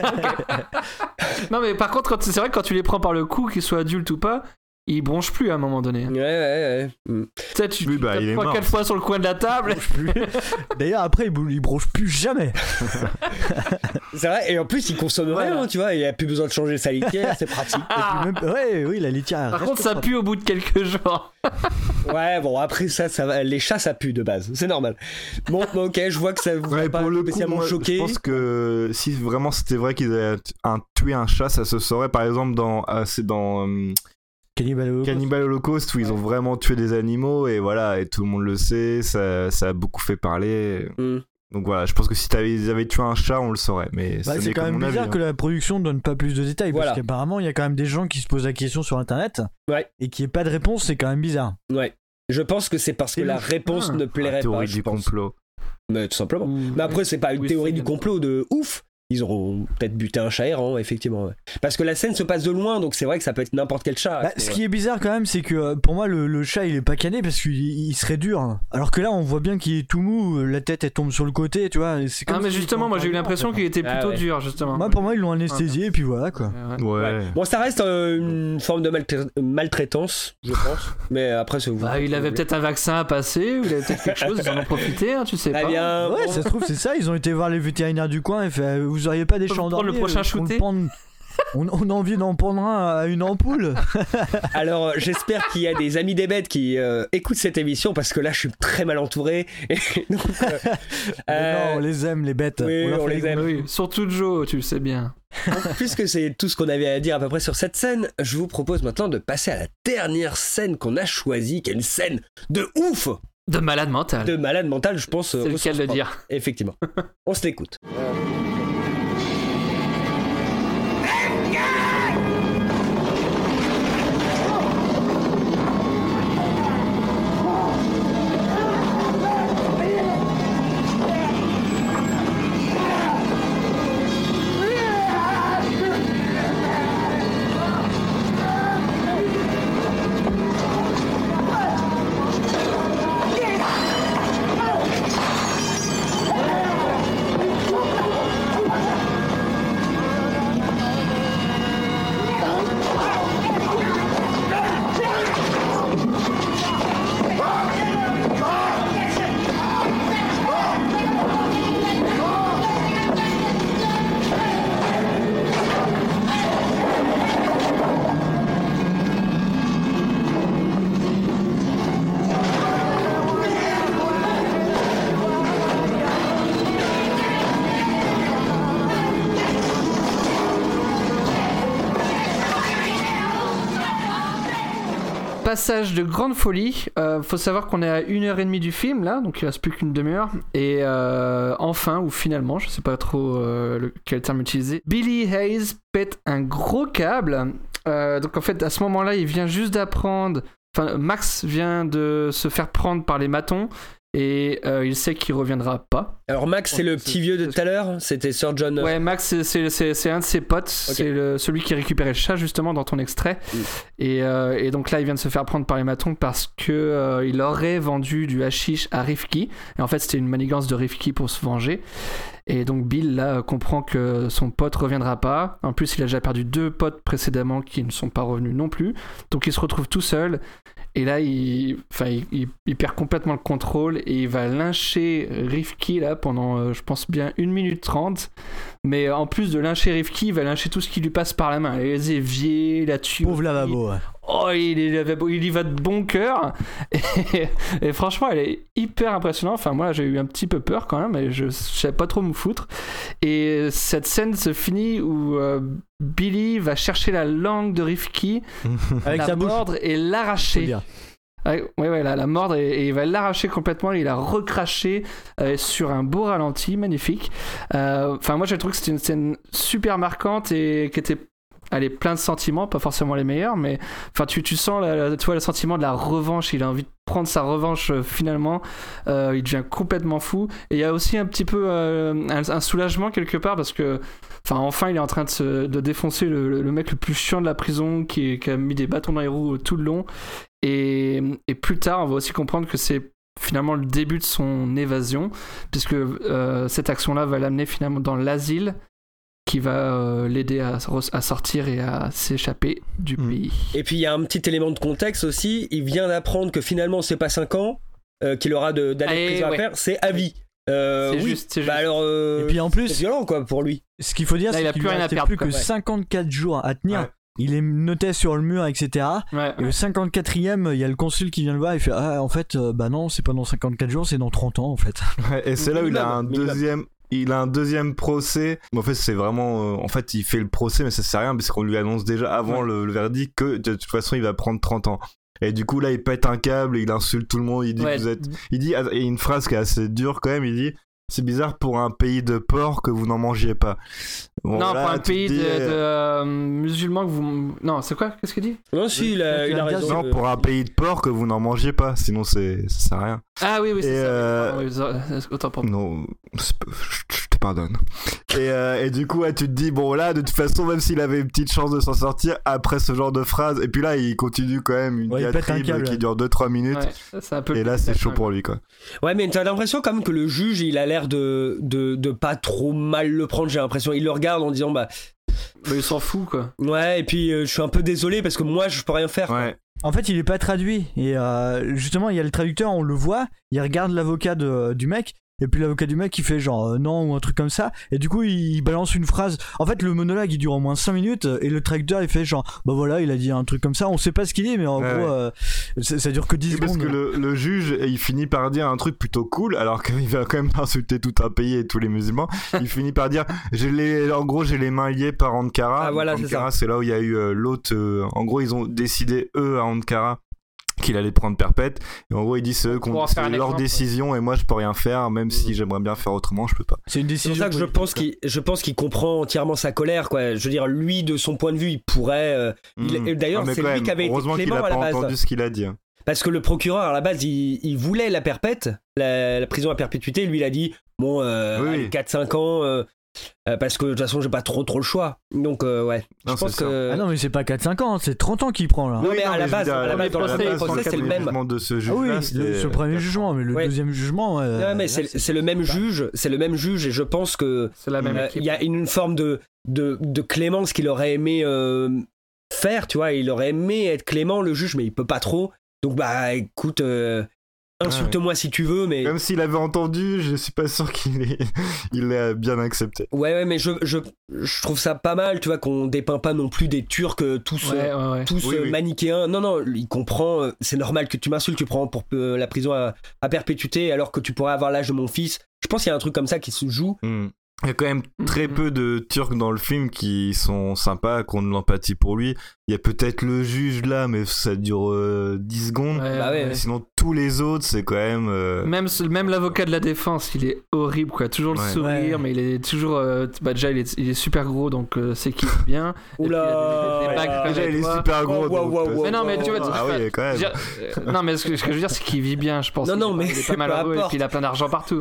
Non, mais par contre, quand, c'est vrai que quand tu les prends par le cou, qu'ils soient adultes ou pas, ils bronchent plus à un moment donné. ouais, ouais, ouais. Mm. Tu sais, tu Oui, bah, tapes il est trois, mort. quatre fois sur le coin de la table. D'ailleurs, après, il, bou- il bronche plus jamais. C'est vrai, et en plus il consomme Voilà. rien, tu vois, il a plus besoin de changer sa litière, c'est pratique. Et puis même- ouais, oui, la litière. elle Par reste contre, ça propre. pue au bout de quelques jours. Ouais, bon, après ça, ça va. Les chats ça pue de base, c'est normal. Bon, bah, ok, je vois que ça vous Ouais, a pas pour le coup, spécialement moi, choqué. je pense que si vraiment c'était vrai qu'ils avaient un, tué un chat, ça se saurait. Par exemple, dans, ah, c'est dans euh, Cannibal Holocaust. Cannibal Holocaust où ils ont vraiment tué des animaux et voilà, et tout le monde le sait, ça, ça a beaucoup fait parler. Mm. Donc voilà, je pense que si t'avais- ils avaient tué un chat, on le saurait. Mais Bah, ce c'est n'est quand que même mon bizarre avis, que hein. la production donne pas plus de détails Voilà. parce qu'apparemment il y a quand même des gens qui se posent la question sur internet Ouais. et qu'il n'y ait pas de réponse, c'est quand même bizarre. Ouais. Je pense que c'est parce que C'est la louche. réponse Ah. ne La plairait théorie pas. du je pense. complot. Mais tout simplement. Ou- Mais après, c'est pas une Oui, théorie c'est du bien. complot de ouf. Ils auront peut-être buté un chat errant, effectivement. Ouais. Parce que la scène se passe de loin, donc c'est vrai que ça peut être n'importe quel chat. Bah, ce qui est bizarre quand même, c'est que euh, pour moi le, le chat il est pas cané parce qu'il il serait dur. hein. Alors que là on voit bien qu'il est tout mou, euh, la tête elle tombe sur le côté, tu vois. et C'est Ah, comme mais si- justement, moi j'ai eu l'impression qu'il était Ah, plutôt ouais. dur, justement. Moi pour moi ils l'ont anesthésié et puis voilà quoi. Ouais, ouais. Ouais. Ouais. Bon, ça reste euh, une forme de maltra- maltraitance, je pense. Mais après, c'est vous. Bah, il avait peut-être un vaccin à passer, ou il avait peut-être quelque chose, ils en ont profité, hein, tu sais Très pas. bien. Ouais, bon. ça se trouve c'est ça, ils ont été voir les vétérinaires du coin et fait euh, vous auriez pas des Faut chats prendre endormis le prochain euh, on le shooté. pend- on, on a envie d'en prendre un à une ampoule. Alors, euh, j'espère qu'il y a des amis des bêtes qui euh, écoutent cette émission parce que là, je suis très mal entouré. Et donc, euh, Mais euh, non, on les aime les bêtes. oui, leur on fait les des aime. Oui, surtout Joe, tu le sais bien. puisque c'est tout ce qu'on avait à dire à peu près sur cette scène, je vous propose maintenant de passer à la dernière scène qu'on a choisie, qui est une scène de ouf, De malade mental. de malade mental, je pense. C'est au le cas sens de le propre. dire. Effectivement. On se l'écoute. Passage de grande folie. Euh, faut savoir qu'on est à une heure et demie du film là, donc il reste plus qu'une demi-heure. Et euh, enfin, ou finalement, je sais pas trop euh, le, quel terme utiliser, Billy Hayes pète un gros câble. Euh, donc en fait, à ce moment-là, il vient juste d'apprendre. Enfin, Max vient de se faire prendre par les matons. Et euh, il sait qu'il reviendra pas. Alors, Max, c'est le petit vieux de tout à l'heure. C'était Sir John. Ouais, Max, c'est, c'est, c'est, c'est un de ses potes. C'est le, celui qui récupérait le chat, justement, dans ton extrait. Mm. Et, euh, et donc là, il vient de se faire prendre par les matons parce que euh, il aurait vendu du hashish à Rifki. Et en fait, c'était une manigance de Rifki pour se venger. Et donc Bill, là, comprend que son pote reviendra pas. En plus, il a déjà perdu deux potes précédemment qui ne sont pas revenus non plus. Donc il se retrouve tout seul. Et là, il, enfin, il, il, il perd complètement le contrôle et il va lyncher Rifki là, pendant, euh, je pense, bien une minute trente. Mais en plus de lyncher Rifki, il va lyncher tout ce qui lui passe par la main. Les éviers, la tuyauterie. Pauvre lavabo. Ouais. Oh, il, est, il y va de bon cœur. Et, et franchement, elle est hyper impressionnante. Enfin, moi, j'ai eu un petit peu peur quand même, et je ne savais pas trop me foutre. Et cette scène se finit où euh, Billy va chercher la langue de Rifki, Avec la sa bouche. mordre et Faut l'arracher. dire. Ouais, ouais, ouais, la, la mordre et, et il va l'arracher complètement. Il a recraché euh, sur un beau ralenti, magnifique. Enfin, euh, moi, j'ai trouvé que c'était une scène super marquante et qui était, allez, plein de sentiments, pas forcément les meilleurs, mais enfin, tu, tu sens, la, la, tu vois, le sentiment de la revanche. Il a envie de prendre sa revanche euh, finalement. Euh, il devient complètement fou. Et il y a aussi un petit peu euh, un, un soulagement quelque part parce que, enfin, enfin, il est en train de, se, de défoncer le, le, le mec le plus chiant de la prison qui, qui a mis des bâtons dans les roues tout le long. Et, et plus tard, on va aussi comprendre que c'est finalement le début de son évasion, puisque euh, cette action-là va l'amener finalement dans l'asile, qui va euh, l'aider à, à sortir et à s'échapper du mmh. pays. Et puis il y a un petit élément de contexte aussi, il vient d'apprendre que finalement c'est pas cinq ans euh, qu'il aura de, d'années de prison ouais. à faire, c'est à vie. Euh, c'est oui. juste, c'est bah juste. alors, euh, et puis en plus, c'est violent quoi pour lui. Ce qu'il faut dire, là, c'est il a qu'il plus rien à perdre, plus que ouais. cinquante-quatre jours à tenir. Ouais. Il est noté sur le mur, et cetera. Ouais, et le cinquante-quatrième, il y a le consul qui vient le voir et il fait ah en fait euh, bah non c'est pas dans cinquante-quatre jours, c'est dans trente ans en fait. Ouais, et c'est là où il a un deuxième. Il a un deuxième procès. En fait, c'est vraiment. Euh, en fait, il fait le procès, mais ça sert à rien parce qu'on lui annonce déjà avant ouais. le, le verdict que de toute façon, il va prendre trente ans. Et du coup, là, il pète un câble, il insulte tout le monde. Il dit ouais. vous êtes. Il dit. Il y a une phrase qui est assez dure quand même. Il dit. C'est bizarre pour un pays de porc que vous n'en mangiez pas. Bon, non, là, pour un pays dis... de, de euh, musulmans que vous. Non, c'est quoi? Qu'est-ce qu'il dit? Non, si, il a, il a raison. Non, pour un pays de porc que vous n'en mangiez pas. Sinon, c'est... ça sert à rien. Ah oui, oui, c'est et ça. Euh... Autant pour moi. Non, je te pardonne. et, euh, et du coup, ouais, tu te dis, bon, là, de toute façon, même s'il avait une petite chance de s'en sortir après ce genre de phrase, et puis là, il continue quand même une ouais, diatribe qui dure deux trois minutes. Ouais, c'est un peu et là, c'est chaud pour lui, quoi. Ouais, mais t'as l'impression quand même que le juge, il a l'air de, de, de pas trop mal le prendre, j'ai l'impression. Il le regarde en disant, bah. Mais il s'en fout, quoi. Ouais, et puis euh, je suis un peu désolé parce que moi, je peux rien faire. Ouais. En fait, il est pas traduit. Et euh, justement, il y a le traducteur, on le voit, il regarde l'avocat de, du mec. Et puis l'avocat du mec il fait genre euh, non ou un truc comme ça et du coup il balance une phrase. En fait le monologue il dure au moins cinq minutes et le traducteur il fait genre bah voilà il a dit un truc comme ça, on sait pas ce qu'il dit mais en ouais, gros ouais. Euh, ça, ça dure que dix secondes. Parce que le, le juge il finit par dire un truc plutôt cool alors qu'il va quand même insulter tout un pays et tous les musulmans. Il finit par dire j'ai les, en gros j'ai les mains liées par Ankara. Ah, voilà, Ankara c'est, c'est là où il y a eu euh, l'autre euh, en gros ils ont décidé eux à Ankara qu'il allait prendre perpète et en gros il dit c'est eux qu'on c'est leur exemple, décision ouais. Et moi je peux rien faire même mmh. si j'aimerais bien faire autrement je peux pas. C'est une décision. C'est pour ça que je pense qu'il je pense qu'il comprend entièrement sa colère quoi. Je veux dire lui de son point de vue il pourrait euh, mmh. il, d'ailleurs ah, c'est lui même, qui avait été clément à la base. Heureusement qu'il a pas entendu ce qu'il a dit. Hein. Parce que le procureur à la base il, il voulait la perpète la, la prison à perpétuité lui il a dit bon euh, oui, allez, quatre cinq ans euh, Euh, parce que de toute façon j'ai pas trop trop le choix donc euh, ouais je non, pense que ah non mais c'est pas quatre cinq ans c'est trente ans qu'il prend là. Non mais à la base à la base dans le procès c'est le même de ce juge ah oui c'est le premier jugement mais le ouais. deuxième jugement euh, ouais, mais c'est, c'est le même juge c'est le même juge et je pense que c'est la même euh, il y a une forme de de, de clémence qu'il aurait aimé euh, faire tu vois il aurait aimé être clément le juge mais il peut pas trop donc bah écoute euh, insulte-moi ah ouais. si tu veux, mais. Même s'il avait entendu, je suis pas sûr qu'il ait, il l'ait bien accepté. Ouais, ouais, mais je, je, je trouve ça pas mal, tu vois, qu'on dépeint pas non plus des Turcs tous, ouais, ouais, ouais. tous oui, oui. manichéens. Non, non, il comprend, c'est normal que tu m'insultes, tu prends pour euh, la prison à, à perpétuité alors que tu pourrais avoir l'âge de mon fils. Je pense qu'il y a un truc comme ça qui se joue. Mm. Il y a quand même très peu de Turcs dans le film qui sont sympas, qui ont de l'empathie pour lui. Il y a peut-être le juge là, mais ça dure euh, dix secondes. Ouais, bah ouais, ouais. Sinon, tous les autres, c'est quand même, euh... même. Même l'avocat de la défense, il est horrible, quoi. Toujours le ouais. sourire, ouais. mais il est toujours. Euh, bah, déjà, il est, il est super gros, donc euh, c'est qui bien. Oula ouais, déjà, il est super gros. Wow, wow, wow, donc, mais non, mais tu vois. Ah oui, quand même. Dire, euh, non, mais ce que, ce que je veux dire, c'est qu'il vit bien, je pense. Non, non, mais. Il est pas malheureux et puis il a plein d'argent partout.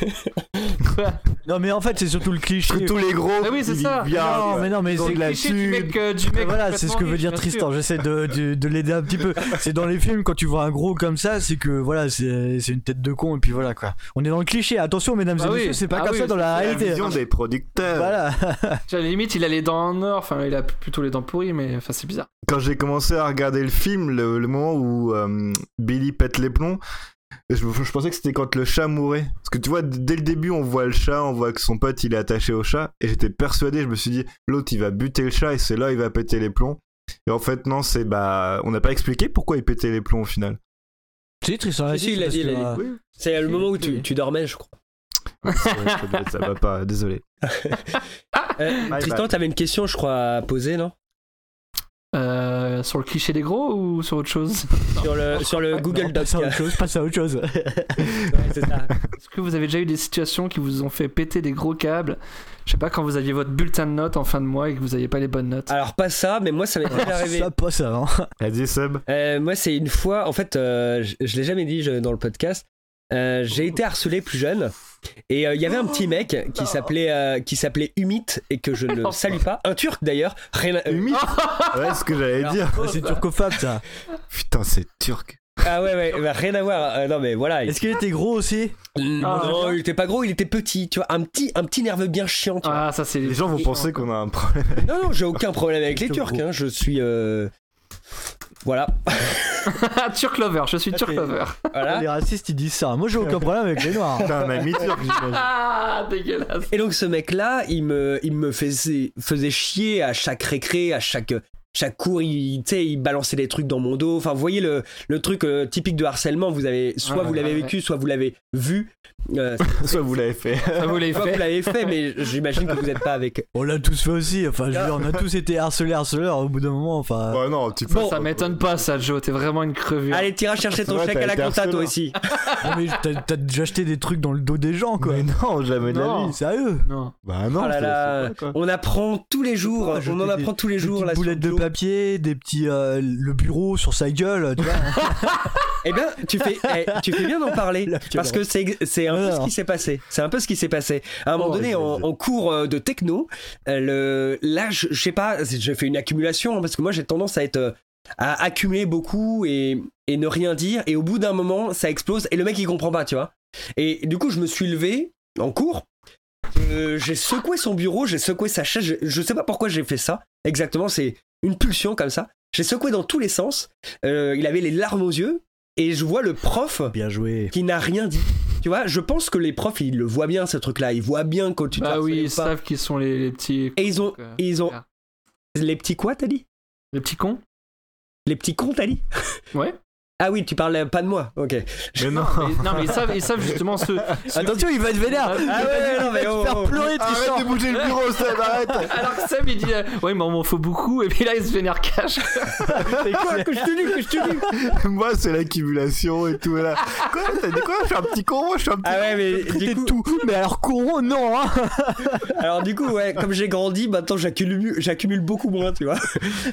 Non, mais en fait, c'est surtout le cliché. Que tous les gros. Mais oui, c'est ça. Bien, non, mais non, mais c'est le cliché du mec. Euh, du mec voilà, c'est ce que veut dire Tristan. J'essaie de, de, de l'aider un petit peu. C'est dans les films, quand tu vois un gros comme ça, c'est que voilà, c'est, c'est une tête de con, et puis voilà quoi. On est dans le cliché. Attention, mesdames et ah messieurs, oui. c'est pas ah comme oui, ça dans la réalité. C'est la vision des producteurs. Voilà. À la limite, il a les dents en or. Enfin, il a plutôt les dents pourries, mais enfin, c'est bizarre. Quand j'ai commencé à regarder le film, le, le moment où euh, Billy pète les plombs. Je, je pensais que c'était quand le chat mourait. Parce que tu vois, dès le début, on voit le chat, on voit que son pote il est attaché au chat. Et j'étais persuadé, je me suis dit, l'autre il va buter le chat et c'est là il va péter les plombs. Et en fait, non, c'est bah. On n'a pas expliqué pourquoi il pétait les plombs au final. Si, Tristan, si, il l'a dit. Euh... Oui. C'est si, le moment où tu, tu dormais, je crois. Ouais, ça, ça va pas, désolé. euh, Tristan, t'avais une question, je crois, à poser, non? Euh, sur le cliché des gros ou sur autre chose? Sur le, sur le Google Non, Doc. passe à autre chose, passe à autre chose. Ouais, c'est ça. Est-ce que vous avez déjà eu des situations qui vous ont fait péter des gros câbles? Je sais pas, quand vous aviez votre bulletin de notes en fin de mois et que vous aviez pas les bonnes notes. Alors pas ça, mais moi ça m'est déjà arrivé. Ça, pas ça, hein. Vas-y, Seb. Euh, moi c'est une fois, en fait, euh, je, je l'ai jamais dit je- dans le podcast. Euh, j'ai été harcelé plus jeune et il euh, y avait un petit mec qui s'appelait euh, qui s'appelait Umit et que je ne salue pas, un Turc d'ailleurs. Rien à- euh, Humide. Ouais, ce que j'allais Alors, dire. C'est turcophobe ça. Putain, c'est turc. ah ouais ouais, bah, rien à voir. Euh, non mais voilà. il- Est-ce qu'il était gros aussi? Non, il était pas gros, il était petit, tu vois, un petit un petit nerveux bien chiant. Tu vois. Ah, ça c'est Les gens vont penser qu'on a un problème. Non non, j'ai aucun problème avec les Turcs. Hein, je suis euh... voilà Turk lover, je suis Turk Ok. lover. voilà. Les racistes ils disent ça. Moi j'ai aucun problème avec les noirs. T'as un ami turc, j'imagine. Ah, dégueulasse. Et donc ce mec-là, il me, il me faisait, faisait chier à chaque récré, à chaque, chaque cours, il, tu sais, il balançait des trucs dans mon dos. Enfin, vous voyez le, le truc euh, typique de harcèlement, vous avez, soit Ouais, vous l'avez ouais, vécu, soit vous l'avez vu. Euh, Soit vous l'avez fait. Ça vous l'avez soit vous fait. l'avez fait, mais j'imagine que vous n'êtes pas avec. On l'a tous fait aussi. Enfin, je veux dire, on a tous été harcelés, harceleurs au bout d'un moment. Enfin. Ouais, non, tu peux. Bon. Ça m'étonne pas ça, Joe, t'es vraiment une crevure. Allez, t'iras chercher ton Ouais, chèque t'as à la été compta, toi harceleur. aussi. Non, mais t'as, t'as déjà acheté des trucs dans le dos des gens quoi. Mais non, jamais de la Non. vie. Sérieux? Non. Bah non, Oh là c'est- là, c'est quoi, quoi. on apprend tous les jours, Ah, on en jeter apprend des- tous les Des jours petites là. sur boulettes de Joe. papier, des petits euh, le bureau sur sa gueule, tu vois. Eh bien, tu fais, eh, tu fais bien d'en parler La parce que c'est, c'est un peu ce Alors. qui s'est passé. C'est un peu ce qui s'est passé. À un moment Oh, donné, en, en cours euh, de techno, euh, le, là, je, je sais pas, j'ai fait une accumulation hein, parce que moi j'ai tendance à être euh, à accumuler beaucoup et, et ne rien dire. Et au bout d'un moment, ça explose et le mec il comprend pas, tu vois. Et du coup, je me suis levé en cours. euh, j'ai secoué son bureau, j'ai secoué sa chaise. Je, je sais pas pourquoi j'ai fait ça. Exactement, c'est une pulsion comme ça. J'ai secoué dans tous les sens. Euh, il avait les larmes aux yeux. Et je vois le prof Bien joué. qui n'a rien dit. Tu vois, je pense que les profs, ils le voient bien, ce truc-là. Ils voient bien quand tu te Bah harcèles oui, ou ils pas. savent qui sont les, les petits. Et ils ont, euh, ils ont... faire. Les petits quoi, t'as dit? Les petits cons. Les petits cons, t'as dit? Ouais. Ah oui, tu parles pas de moi. Ok. Mais non. Mais- non, mais ils savent, ils savent justement ce. ce- Attention, il va être vénère. Ah Il va ouais, te- non, mais il va te oh, faire oh. pleurer, Tristan. Arrête de bouger le bureau, Seb, arrête. Alors que Sam il dit euh, ouais, mais on m'en faut beaucoup, et puis là il se vénère cash. C'est quoi que je te dis, que je te dis? Moi, c'est l'accumulation et tout. Là. Quoi? T'as dit quoi? Je suis un petit con, moi, je suis un petit Ah ouais, mais Traiter du coup, tout. Mais alors courant, non, hein. alors du coup, ouais, comme j'ai grandi, maintenant j'accumule, j'accumule beaucoup moins, tu vois.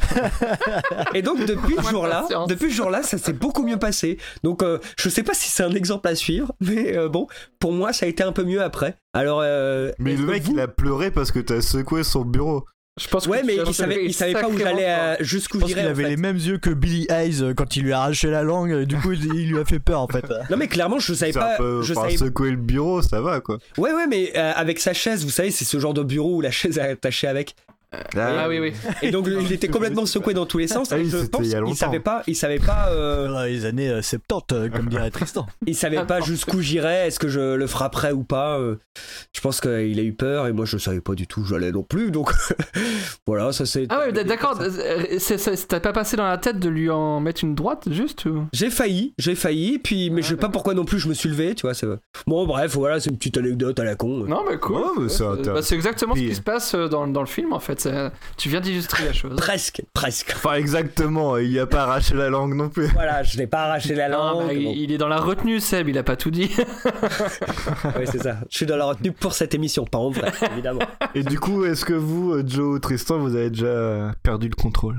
Et donc depuis ce jour-là, patience. depuis ce jour-là, ça s'est beaucoup mieux passé. Donc euh, je sais pas si c'est un exemple à suivre, mais euh, bon, pour moi ça a été un peu mieux après. Alors, euh, Mais est-ce le que mec, vous- il a pleuré parce que t'as secoué son bureau. Je pense que Ouais, tu mais as il savait, il savait pas où sacrément j'allais, fort. à- jusqu'où Je pense qu'il j'irais. en avait fait. les mêmes yeux que Billy Hayes euh, quand il lui a arraché la langue. Et du coup, il il lui a fait peur en fait. Non mais clairement je savais C'est pas, un peu. je Enfin, savais. secouer le bureau, ça va quoi. Ouais ouais mais euh, avec sa chaise, vous savez, c'est ce genre de bureau où la chaise est attachée avec. Ah oui, oui. Et donc il était complètement secoué dans tous les sens. Ah et oui, je c'était pense il y a qu'il longtemps. savait pas, il savait pas, euh, Dans les années euh, soixante-dix, euh, comme dirait Tristan. il savait pas jusqu'où j'irais. Est-ce que je le frapperais ou pas euh, Je pense qu'il a eu peur et moi je savais pas du tout où j'allais non plus. Donc voilà, ça c'est. Ah ouais, d- d'accord. euh, c'est- c'est- T'as pas passé dans la tête de lui en mettre une droite, juste ou... J'ai failli, j'ai failli, puis mais je sais pas pourquoi non plus je me suis levé, tu vois. C'est... Bon bref, voilà, c'est une petite anecdote à la con. Non, mais cool. Ouais, mais c'est Ouais, intéressant. bah, c'est exactement ce Puis- qui se passe euh, dans, dans le film en fait. C'est- Tu viens d'illustrer la chose. Presque, presque. Enfin, exactement, il a pas arraché la langue non plus. Voilà, je n'ai pas arraché la Non, langue. bah, il, bon. il est dans la retenue, Seb, il a pas tout dit. Oui, c'est ça. Je suis dans la retenue pour cette émission, pas en vrai, évidemment. Et du coup, est-ce que vous, euh, Joe ou Tristan, vous avez déjà perdu le contrôle?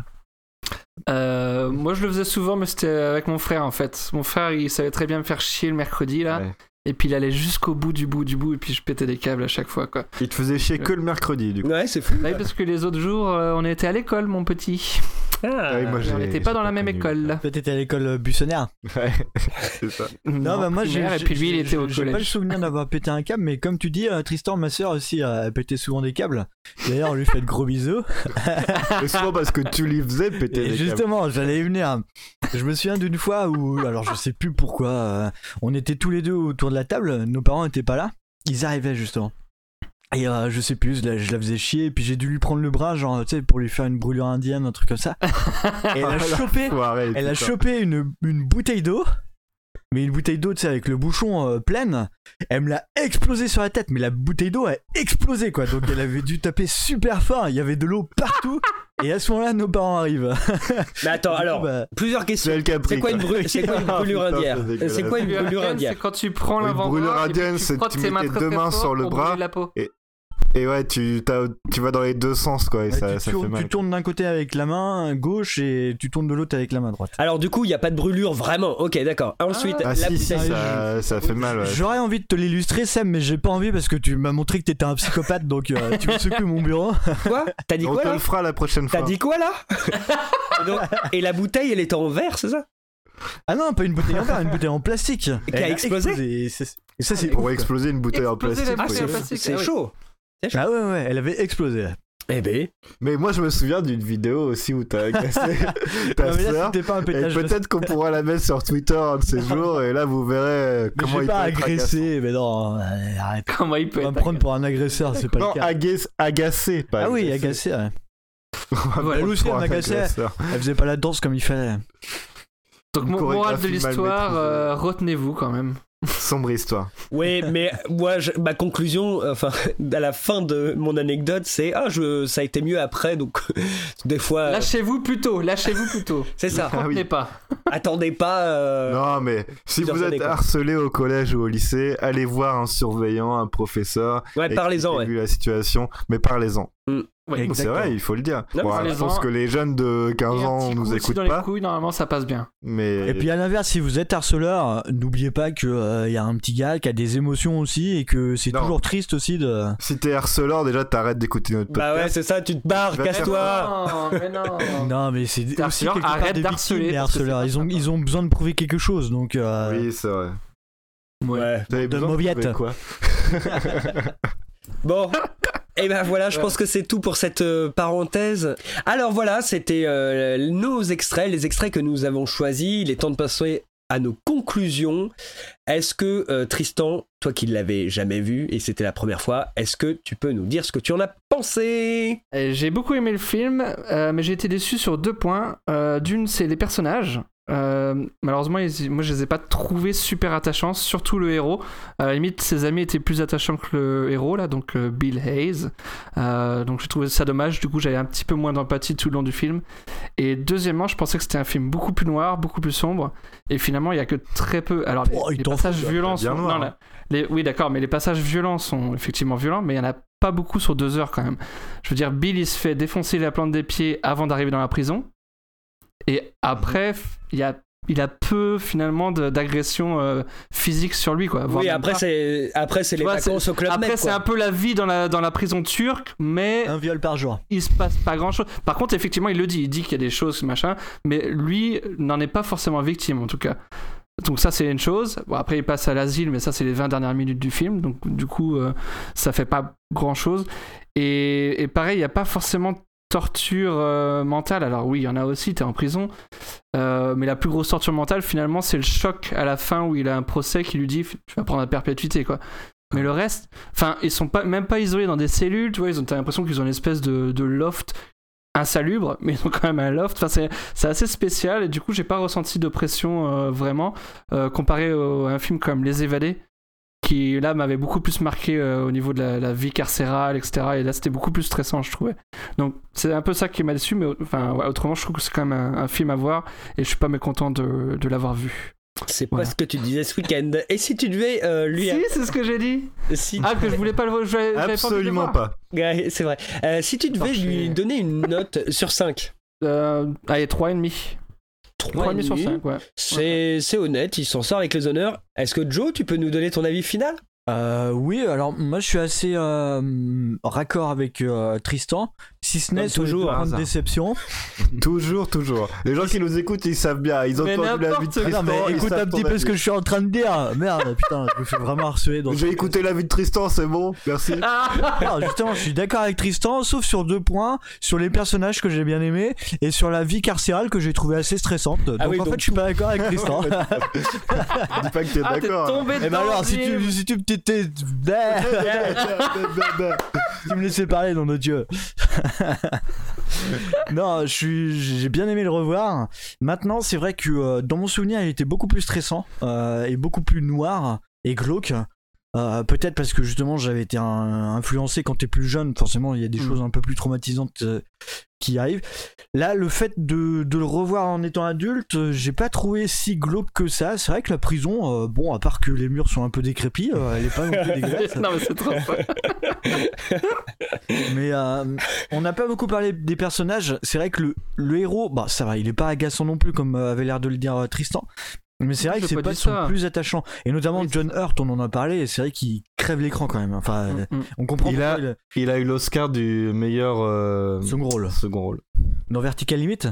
Euh, moi je le faisais souvent, mais c'était avec mon frère en fait. Mon frère il savait très bien me faire chier le mercredi là. Ouais. Et puis il allait jusqu'au bout du bout du bout, et puis je pétais des câbles à chaque fois quoi. Il te faisait chier que le mercredi, du coup. Ouais, c'est fou. Oui, parce que les autres jours euh, on était à l'école, mon petit. Ah, oui, moi, Et j'ai- on n'était pas j'ai dans la pas même connu. école. Toi, t'étais à l'école euh, buissonnière. Ouais, c'est ça. Non, bah moi j'ai. primaire, et j'ai- puis lui il j'ai- était au J'ai pas le collège. souvenir d'avoir pété un câble, mais comme tu dis, euh, Tristan, ma soeur aussi, euh, elle pétait souvent des câbles. D'ailleurs, on lui fait de gros bisous. Mais souvent parce que tu lui faisais péter Et les câbles. justement, j'allais y venir. Je me souviens d'une fois où, alors je sais plus pourquoi, euh, on était tous les deux autour de la table, nos parents étaient pas là, ils arrivaient justement. Et euh, je sais plus, je la, je la faisais chier, et puis j'ai dû lui prendre le bras, genre, tu sais, pour lui faire une brûlure indienne, un truc comme ça. Et elle a chopé, Foiré, elle a putain. chopé une, une bouteille d'eau, mais une bouteille d'eau, tu sais, avec le bouchon euh, pleine. Elle me l'a explosé sur la tête, mais la bouteille d'eau a explosé, quoi. Donc elle avait dû taper super fort, il y avait de l'eau partout. Et à ce moment-là, nos parents arrivent. Mais attends, Du coup, alors, bah, plusieurs questions. C'est le Capri, C'est quoi une, quoi. bru- c'est quoi une brûlure Ah, putain, indienne c'est dégueulasse. C'est quoi une brûlure C'est indienne quand tu prends Une l'avant-bras brûlure et puis indienne, tu c'est frottes tu tes mets mains tes très, deux très mains fort sur le pour bras. brûler la peau. Et ouais, tu, t'as- tu vas dans les deux sens, quoi, et ouais, ça, tu, ça tournes, fait mal. tu tournes d'un côté avec la main gauche et tu tournes de l'autre avec la main droite. Alors du coup, il n'y a pas de brûlure vraiment. Ok, d'accord. Ensuite, Ah la si, si, bouteille. ça, ça fait mal, ouais. J'aurais envie de te l'illustrer, Sam, mais j'ai pas envie parce que tu m'as montré que t'étais un psychopathe, donc euh, tu me secoues mon bureau. Quoi T'as dit On quoi te là le fera la prochaine fois. T'as dit quoi là et, donc- et la bouteille, elle était en verre, c'est ça? Ah non, pas une bouteille en verre, une bouteille en plastique. Qui a explosé Et, c'est- et ça, c'est Pour ouf, quoi. exploser une bouteille en Exploser la plastique. bouteille oui. en plastique. C'est Ah oui. chaud. Ah ouais, ouais, elle avait explosé. Eh ben. Mais moi, je me souviens d'une vidéo aussi où t'as agressé ta Non, mais là, sœur. c'était pas un Et pétage. peut-être qu'on pourra la mettre sur Twitter un de ces jours, et là, vous verrez euh, Mais comment j'ai il pas peut être agressé, mais non, euh, arrête. Comment il peut On va me être prendre pour un agresseur, c'est pas Non, le cas. agace- agacé, pas Ah oui, agacé. agacé, ouais. On va me Elle prendre aussi, pour elle un m'agaçait. agresseur. Elle faisait pas la danse comme il fallait. Donc, Une mo- morale de chorégraphie mal l'histoire, maîtrisée. euh, retenez-vous quand même. Sombre histoire. Ouais, mais moi, je- ma conclusion, euh, enfin, à la fin de mon anecdote, c'est ah, je, ça a été mieux après, donc des fois, Lâchez-vous plutôt, lâchez-vous plutôt. c'est ça. Ah oui. Retenez pas. Attendez pas. euh, Non, mais si plusieurs vous êtes années, quoi. harcelé au collège ou au lycée, allez voir un surveillant, un professeur. Ouais, parlez-en, expliquez-lui ouais. la situation, mais parlez-en. Ouais, C'est exactement. vrai, il faut le dire. Non, Bon, parlez-en. je pense que les jeunes de quinze Et un ans petit nous coup aussi écoutent dans les pas, couilles, normalement ça passe bien. mais Et puis à l'inverse, si vous êtes harceleur, n'oubliez pas qu'il y a un petit gars qui a des émotions aussi et que c'est Non. toujours triste aussi de. si t'es harceleur, déjà t'arrêtes d'écouter notre Bah ouais, podcast. c'est ça. Tu te barres, Tu vas te casse-toi. Non, mais non. Non, mais c'est T'es aussi harceleur, quelque part arrête des d'harceler, victimes, les parce que c'est harceleurs. pas Ils ont, sympa. ils ont besoin de prouver quelque chose, donc. euh, Oui, c'est vrai. Ouais. T'avais de besoin mauviettes. trouver quoi? Bon. Et ben voilà, je pense que c'est tout pour cette euh, parenthèse. Alors voilà, c'était euh, nos extraits, les extraits que nous avons choisis. Il est temps de passer à nos conclusions. Est-ce que euh, Tristan, toi qui ne l'avais jamais vu et c'était la première fois, est-ce que tu peux nous dire ce que tu en as pensé? Euh, J'ai beaucoup aimé le film, euh, mais j'ai été déçu sur deux points. Euh, D'une, c'est les personnages. Euh, malheureusement, ils- moi je les ai pas trouvés super attachants, surtout le héros. À la limite, ses amis étaient plus attachants que le héros, là, donc euh, Bill Hayes. Euh, donc j'ai trouvé ça dommage, du coup j'avais un petit peu moins d'empathie tout le long du film. Et deuxièmement, je pensais que c'était un film beaucoup plus noir, beaucoup plus sombre. Et finalement, il y a que très peu. Alors, les, Oh, il les t'en passages fout, violents bien sont. noir, non, hein. là, les- oui, d'accord, mais les passages violents sont effectivement violents, mais il y en a pas beaucoup sur deux heures quand même. Je veux dire, Bill il se fait défoncer la plante des pieds avant d'arriver dans la prison. Et après, il y a, il a peu finalement de- d'agression euh, physique sur lui, quoi. voire Oui, même après pas. c'est après c'est Tu les vois, vacances c'est- au club Après, Med, c'est quoi. un peu la vie dans la, dans la prison turque, mais Un viol par jour. il se passe pas grand chose. Par contre, effectivement, il le dit, il dit qu'il y a des choses, machin, mais lui n'en est pas forcément victime en tout cas. Donc ça, c'est une chose. Bon, après, il passe à l'asile, mais ça, c'est les vingt dernières minutes du film, donc du coup, euh, ça fait pas grand chose. Et, et pareil, il n'y a pas forcément de torture euh, mentale. Alors oui, il y en a aussi, t'es en prison, euh, mais la plus grosse torture mentale, finalement, c'est le choc à la fin où il a un procès qui lui dit tu vas prendre la perpétuité, quoi. Mais le reste, enfin, ils sont pas, même pas isolés dans des cellules, tu vois, ils ont, t'as l'impression qu'ils ont une espèce de, de loft insalubre, mais ils ont quand même un loft. Enfin, c'est, c'est assez spécial et du coup, j'ai pas ressenti d'oppression euh, vraiment, euh, comparé au- à un film comme Les Évadés, qui là m'avait beaucoup plus marqué euh, au niveau de la, la vie carcérale, et cetera. Et là, c'était beaucoup plus stressant, je trouvais. Donc, c'est un peu ça qui m'a déçu, mais enfin, ouais, autrement, je trouve que c'est quand même un, un film à voir et je suis pas mécontent de, de l'avoir vu. C'est Voilà. pas ce que tu disais ce week-end. Et si tu devais euh, lui Si, c'est ce que j'ai dit. si- Ah, que je voulais pas le voir. j'avais- j'avais pas envie de le Absolument voir. pas. Ouais, c'est vrai. Euh, si tu devais Torché. lui donner une note sur cinq. Euh, allez, trois virgule cinq. trois virgule cinq sur cinq, ouais. C'est, c'est honnête, il s'en sort avec les honneurs. Est-ce que Joe, tu peux nous donner ton avis final? Euh, oui, alors moi je suis assez euh, raccord avec euh, Tristan, si ce n'est Comme sur les toujours, plus grandes hasard. déceptions. Toujours, toujours. Les gens qui nous écoutent, ils savent bien. Ils ont Mais entendu la vie de n'importe quoi. Tristan. Non, mais ils écoute savent un petit ton peu ce que avis. je suis en train de dire. Merde, putain, je me fais vraiment harceler. Dans J'ai écouté la vie de Tristan, c'est bon. Merci. Non, justement, je suis d'accord avec Tristan, sauf sur deux points, sur les personnages que j'ai bien aimés et sur la vie carcérale que j'ai trouvé assez stressante. Donc Ah oui, en donc fait, je suis pas d'accord avec Tristan. Dis pas que t'es Ah, t'es d'accord. tombé Et ben dedans, alors, si Jim. tu, si tu t'étais, tu me laissais parler, nom de Dieu. Non, je suis, j'ai bien aimé le revoir. Maintenant, c'est vrai que euh, dans mon souvenir, il était beaucoup plus stressant euh, et beaucoup plus noir et glauque. Euh, peut-être parce que justement j'avais été un, influencé quand t'es plus jeune, forcément il y a des mmh. choses un peu plus traumatisantes euh, qui arrivent. Là, le fait de, de le revoir en étant adulte, euh, j'ai pas trouvé si glauque que ça. C'est vrai que la prison, euh, bon, à part que les murs sont un peu décrépits, euh, elle est pas non plus dégueulasse. Non mais c'est trop fort. Mais euh, on n'a pas beaucoup parlé des personnages. C'est vrai que le, le héros, bah ça va, il est pas agaçant non plus comme avait l'air de le dire euh, Tristan. Mais c'est vrai que c'est pas son plus attachant. Et notamment oui, John Hurt, on en a parlé, et c'est vrai qu'il crève l'écran quand même. Enfin, mm-hmm. on comprend. Il a, il... il a eu l'Oscar du meilleur euh... second rôle. Second rôle. Dans Vertical Limit.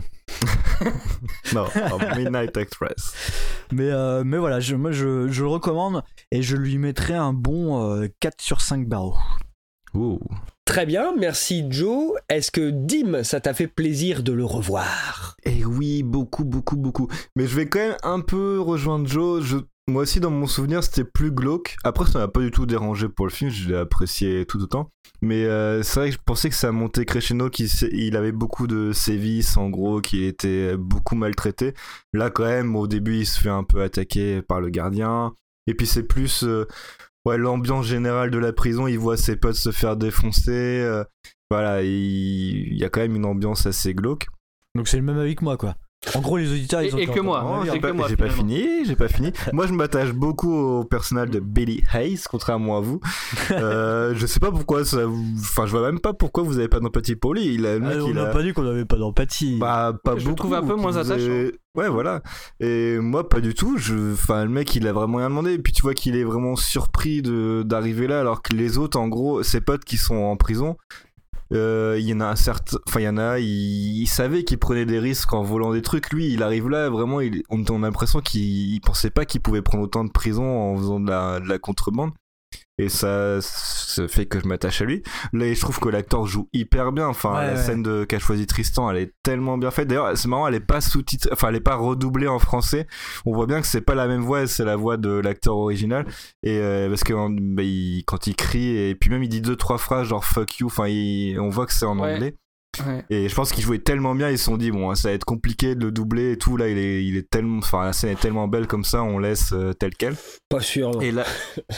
Non, dans Midnight Express. Mais, euh, mais voilà, je, moi je, je le recommande et je lui mettrai un bon euh, quatre sur cinq barreaux. Ouh. Très bien, merci Joe. Est-ce que Dim, ça t'a fait plaisir de le revoir ? Eh oui, beaucoup, beaucoup, beaucoup. Mais je vais quand même un peu rejoindre Joe. Je... Moi aussi, dans mon souvenir, c'était plus glauque. Après, ça m'a pas du tout dérangé pour le film. Je l'ai apprécié tout autant. Mais euh, c'est vrai que je pensais que ça montait crescendo, qu'il il avait beaucoup de sévices, en gros, qu'il était beaucoup maltraité. Là, quand même, au début, il se fait un peu attaquer par le gardien. Et puis, c'est plus... Euh... Ouais, l'ambiance générale de la prison, il voit ses potes se faire défoncer. Euh, voilà, il... il y a quand même une ambiance assez glauque. Donc c'est le même avis que moi, quoi. En gros, les auditeurs, ils ont... Et, et que moi, non, j'ai, j'ai, pas, pas, moi, j'ai pas fini, j'ai pas fini. Moi, je m'attache beaucoup au personnage de Billy Hayes, contrairement à vous. Euh, je sais pas pourquoi ça vous... Enfin, je vois même pas pourquoi vous avez pas d'empathie pour lui. Il a, le mec, ah, on il n'a a... pas dit qu'on avait pas d'empathie. Bah, pas je beaucoup. le trouve un peu moins attachant. Avez... Ouais, voilà. Et moi, pas du tout. Je... Enfin, le mec, il a vraiment rien demandé. Et puis, tu vois qu'il est vraiment surpris de... d'arriver là, alors que les autres, en gros, ses potes qui sont en prison... Il euh, y en a un certain, enfin il y en a, il, il savait qu'il prenait des risques en volant des trucs. Lui, il arrive là, vraiment, il, on, on a l'impression qu'il il pensait pas qu'il pouvait prendre autant de prison en faisant de la, de la contrebande. Et ça, ça fait que je m'attache à lui. Là, je trouve que l'acteur joue hyper bien. Enfin, ouais, la ouais. scène de, qu'a choisi Tristan, elle est tellement bien faite. D'ailleurs, c'est marrant, elle est pas sous-titrée, enfin, elle est pas redoublée en français. On voit bien que c'est pas la même voix, c'est la voix de l'acteur original. Et euh, parce que bah, il, quand il crie, et puis même il dit deux trois phrases genre fuck you. Enfin, il, on voit que c'est en ouais. anglais. Ouais. Et je pense qu'il jouait tellement bien, ils se sont dit bon, ça va être compliqué de le doubler et tout. Là, il est, il est tellement, enfin, la scène est tellement belle comme ça, on laisse euh, tel quel. Pas sûr. Non. Et là,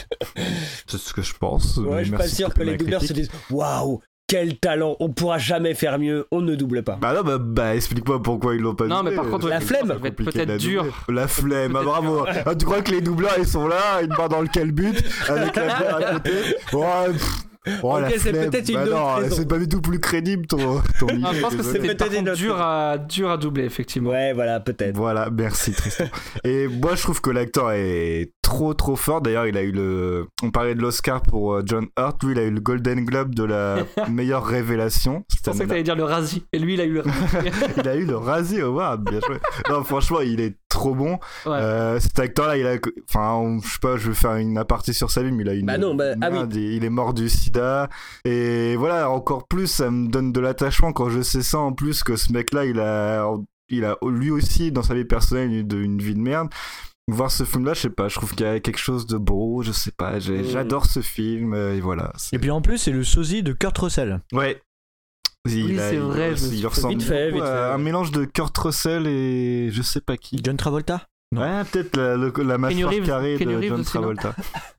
c'est ce que je pense. Ouais, je suis pas sûr que les doubleurs se disent waouh, quel talent, on pourra jamais faire mieux, on ne double pas. Bah non, bah, bah explique-moi pourquoi ils l'ont pas non, doublé. Non, mais par contre, la flemme, ça va être peut-être dur. La flemme, ah, bravo. Ah, tu crois que les doubleurs ils sont là, une barre dans le calbut avec la bière à côté. Ouais, pff. Oh, ok, c'est peut-être une bah autre non, raison. C'est pas du tout plus crédible ton, ton non, je pense que c'est peut-être contre, dur, à, dur à doubler, effectivement. Ouais, voilà, peut-être. Voilà, merci Tristan. Et moi, je trouve que l'acteur est trop trop fort. D'ailleurs, il a eu le... On parlait de l'Oscar pour John Hurt. Lui, il a eu le Golden Globe de la meilleure révélation. Je pensais que t'allais dire le Razzie. Et lui, il a eu le Razzie. Il a eu le Razzie, oh, wow, bien joué. Non, franchement, il est trop bon. Ouais. Euh, cet acteur-là, il a... Enfin, je sais pas, je vais faire une aparté sur sa vie, mais il a une... Bah non, bah... une ah oui. Il est mort du sida. Et voilà, encore plus, ça me donne de l'attachement quand je sais ça, en plus que ce mec-là, il a, il a lui aussi, dans sa vie personnelle, une, une vie de merde. Voir ce film-là, je sais pas, je trouve qu'il y a quelque chose de beau, je sais pas, j'ai, j'adore ce film, et voilà. C'est... Et puis en plus, c'est le sosie de Kurt Russell. Ouais. Il oui, a, c'est il, vrai, il, il ressemble vite fait, vite fait. à un mélange de Kurt Russell et je sais pas qui. John Travolta ? Non. Ouais, peut-être la, la, la mâchoire carrée de John Travolta.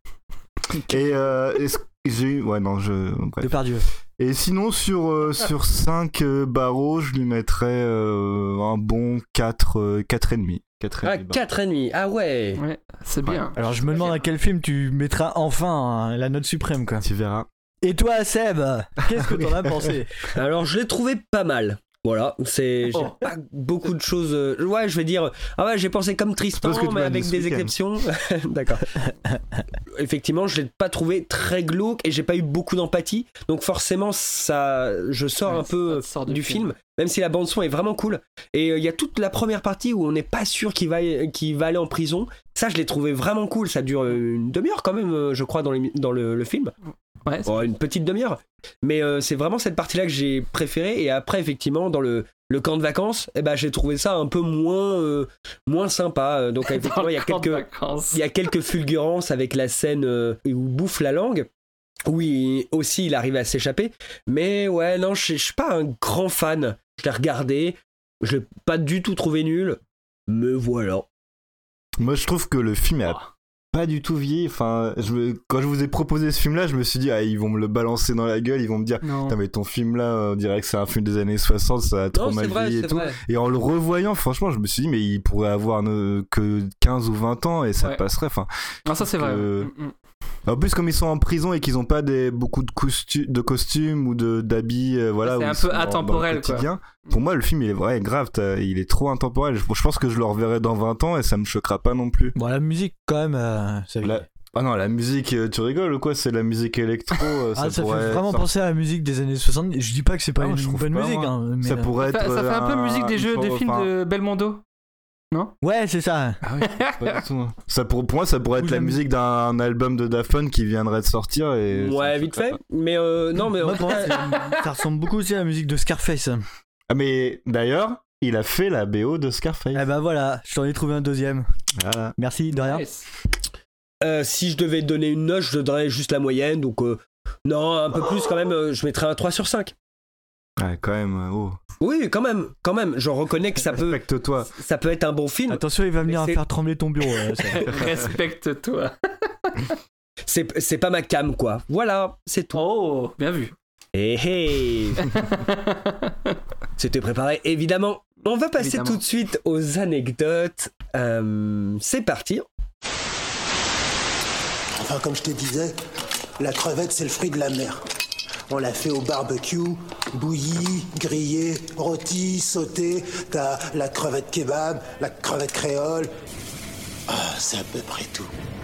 Et euh, est-ce j'ai eu ouais non je bref. Depardieu. Et sinon sur euh, sur cinq euh, barreaux, je lui mettrais euh, un bon quatre euh, quatre et demi. quatre Ah, quatre et demi. Ah ouais. Ouais, c'est bien. Ouais. Alors je me demande à quel film tu mettras enfin hein, la note suprême quoi. Tu verras. Et toi Seb, qu'est-ce que t'en as pensé ? Alors je l'ai trouvé pas mal. Voilà, c'est oh. j'ai pas beaucoup de choses. Euh... Ouais, je vais dire. Ah ouais, j'ai pensé comme Tristan, mais avec des exceptions. D'accord. Effectivement, je l'ai pas trouvé très glauque et j'ai pas eu beaucoup d'empathie. Donc forcément, ça, je sors ouais, un peu du film. film, même si la bande son est vraiment cool. Et il euh, y a toute la première partie où on n'est pas sûr qu'il va, qu'il va aller en prison. Ça, je l'ai trouvé vraiment cool. Ça dure une demi-heure quand même, je crois, dans, les, dans le, le film. Ouais, oh, une petite demi-heure. Mais euh, c'est vraiment cette partie-là que j'ai préférée. Et après, effectivement, dans le, le camp de vacances, eh ben, j'ai trouvé ça un peu moins, euh, moins sympa. Donc, effectivement, il y a quelques, il y a quelques fulgurances avec la scène euh, où il bouffe la langue. Oui, aussi, il arrive à s'échapper. Mais ouais, non, je suis pas un grand fan. Je l'ai regardé. Je l'ai pas du tout trouvé nul. Me voilà. Moi, je trouve que le film est... Oh. pas du tout vieilli. Enfin, je me... quand je vous ai proposé ce film-là, je me suis dit, ah, ils vont me le balancer dans la gueule, ils vont me dire, putain, mais ton film-là, on dirait que c'est un film des années soixante, ça a trop Non, mal c'est vrai, vieilli et c'est tout. vrai. Et en le revoyant, franchement, je me suis dit, mais il pourrait avoir ne... que quinze ou vingt ans et ça Ouais. passerait. Enfin, Non, ça c'est vrai. euh, ouais. Mm, mm. En plus, comme ils sont en prison et qu'ils n'ont pas des, beaucoup de, costu- de costumes ou de, d'habits, euh, voilà, C'est où un ils peu sont dans- dans le atemporel, quoi. quotidien, pour moi, le film, il est vrai, grave, t'as- il est trop intemporel. Je, je pense que je le reverrai dans vingt ans et ça me choquera pas non plus. Bon, la musique, quand même, euh, ça, La- Ah non, la musique, euh, tu rigoles ou quoi? C'est la musique électro. euh, ah, ça pourrait fait vraiment être- penser à la musique des années soixante. Je dis pas que c'est pas Ah, une je trouve bonne pas, musique, moi. hein, mais Ça euh, pourrait Ça, être. ça fait un peu un- musique des jeux, une des for- films enfin, de Belmondo. Ouais, c'est ça. Ah oui, pas du tout. hein. Ça pour, pour moi, ça pourrait Ou être la j'aime- musique d'un album de Daft Punk qui viendrait de sortir. Et ça Ouais, me vite choquerait fait. Mais euh, non, mais Moi, pour moi, c'est- ça ressemble beaucoup aussi à la musique de Scarface. pas. Ah, mais d'ailleurs, il a fait la B O de Scarface. Eh ben voilà, je t'en ai trouvé un deuxième. Voilà. Merci, de rien. Nice. Euh, si je devais donner une note, je donnerais juste la moyenne. Donc, euh, non, un peu plus quand même. euh, je mettrais un trois sur cinq. Ouais, quand même. euh, Oh. Oui, quand même, quand même. Je reconnais que ça peut, Respecte-toi. ça peut être un bon film. Attention, il va venir Mais c'est- faire trembler ton bureau. euh, ça. Respecte-toi. C'est, c'est pas ma cam, quoi. Voilà, c'est tout. Oh, bien vu. Hé hé. C'était préparé, évidemment. On va passer Évidemment. tout de suite aux anecdotes. Euh, c'est parti. Enfin, comme je te disais, la crevette, c'est le fruit de la mer. On l'a fait au barbecue, bouillie, grillée, rôtie, sautée. T'as la crevette kebab, la crevette créole. Ah, c'est à peu près tout.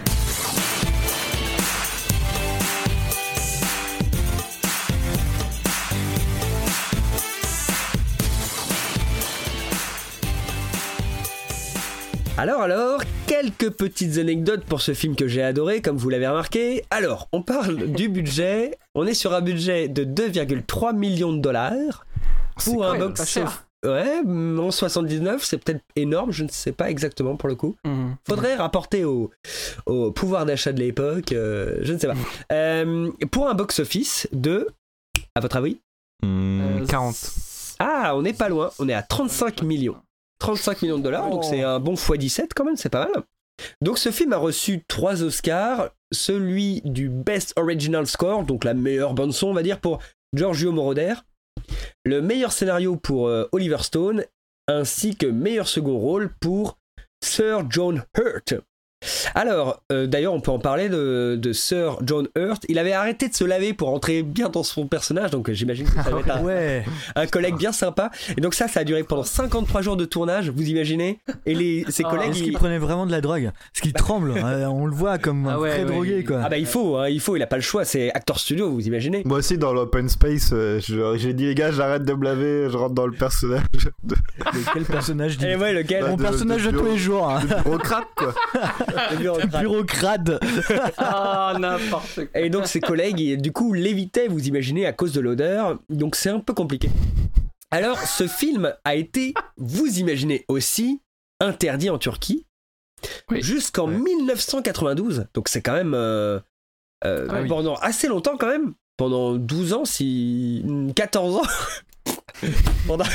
Alors, alors, quelques petites anecdotes pour ce film que j'ai adoré, comme vous l'avez remarqué. Alors, on parle du budget. On est sur un budget de deux virgule trois millions de dollars pour un quand même box pas cher. Ouais, en soixante-dix-neuf, c'est peut-être énorme, je ne sais pas exactement pour le coup. Mhm. Faudrait rapporter au, au pouvoir d'achat de l'époque, euh, je ne sais pas. Euh, pour un box-office de, à votre avis? Hmm, Euh, quarante. Ah, on n'est pas loin, on est à trente-cinq millions. trente-cinq millions de dollars, donc c'est un bon fois dix-sept quand même, c'est pas mal. Donc ce film a reçu trois Oscars, celui du Best Original Score, donc la meilleure bande-son on va dire pour Giorgio Moroder, le meilleur scénario pour euh, Oliver Stone, ainsi que meilleur second rôle pour Sir John Hurt. Alors, euh, d'ailleurs, on peut en parler de, de Sir John Hurt. Il avait arrêté de se laver pour entrer bien dans son personnage, donc euh, j'imagine que ça va être un, Ouais. un collègue bien sympa. Et donc ça, ça a duré pendant cinquante-trois jours de tournage, vous imaginez? Et les, ses Ah, collègues... Est-ce ils- qu'il prenait vraiment de la drogue? Parce qu'il tremble, euh, on le voit comme un Ah ouais, vrai ouais, drogué, il- quoi. Ah bah il faut, hein, il faut, il a pas le choix, c'est acteur studio, vous imaginez? Moi aussi, dans l'open space, euh, je- j'ai dit, les gars, j'arrête de me laver, je rentre dans le personnage. De, Mais quel personnage dit Et ouais, lequel? Bah, Mon de- personnage de, de tous bureau. les jours. hein. de bureaucrate, quoi. Le bureaucrate. Bureaucrate. Ah, n'importe quoi. Et donc ses collègues, ils, du coup, l'évitaient, vous imaginez, à cause de l'odeur. Donc c'est un peu compliqué. Alors, ce film a été, vous imaginez aussi, interdit en Turquie Oui. jusqu'en Ouais. mille neuf cent quatre-vingt-douze. Donc c'est quand même euh, euh, Ah oui. pendant assez longtemps quand même. Pendant douze ans, si quatorze ans. pendant...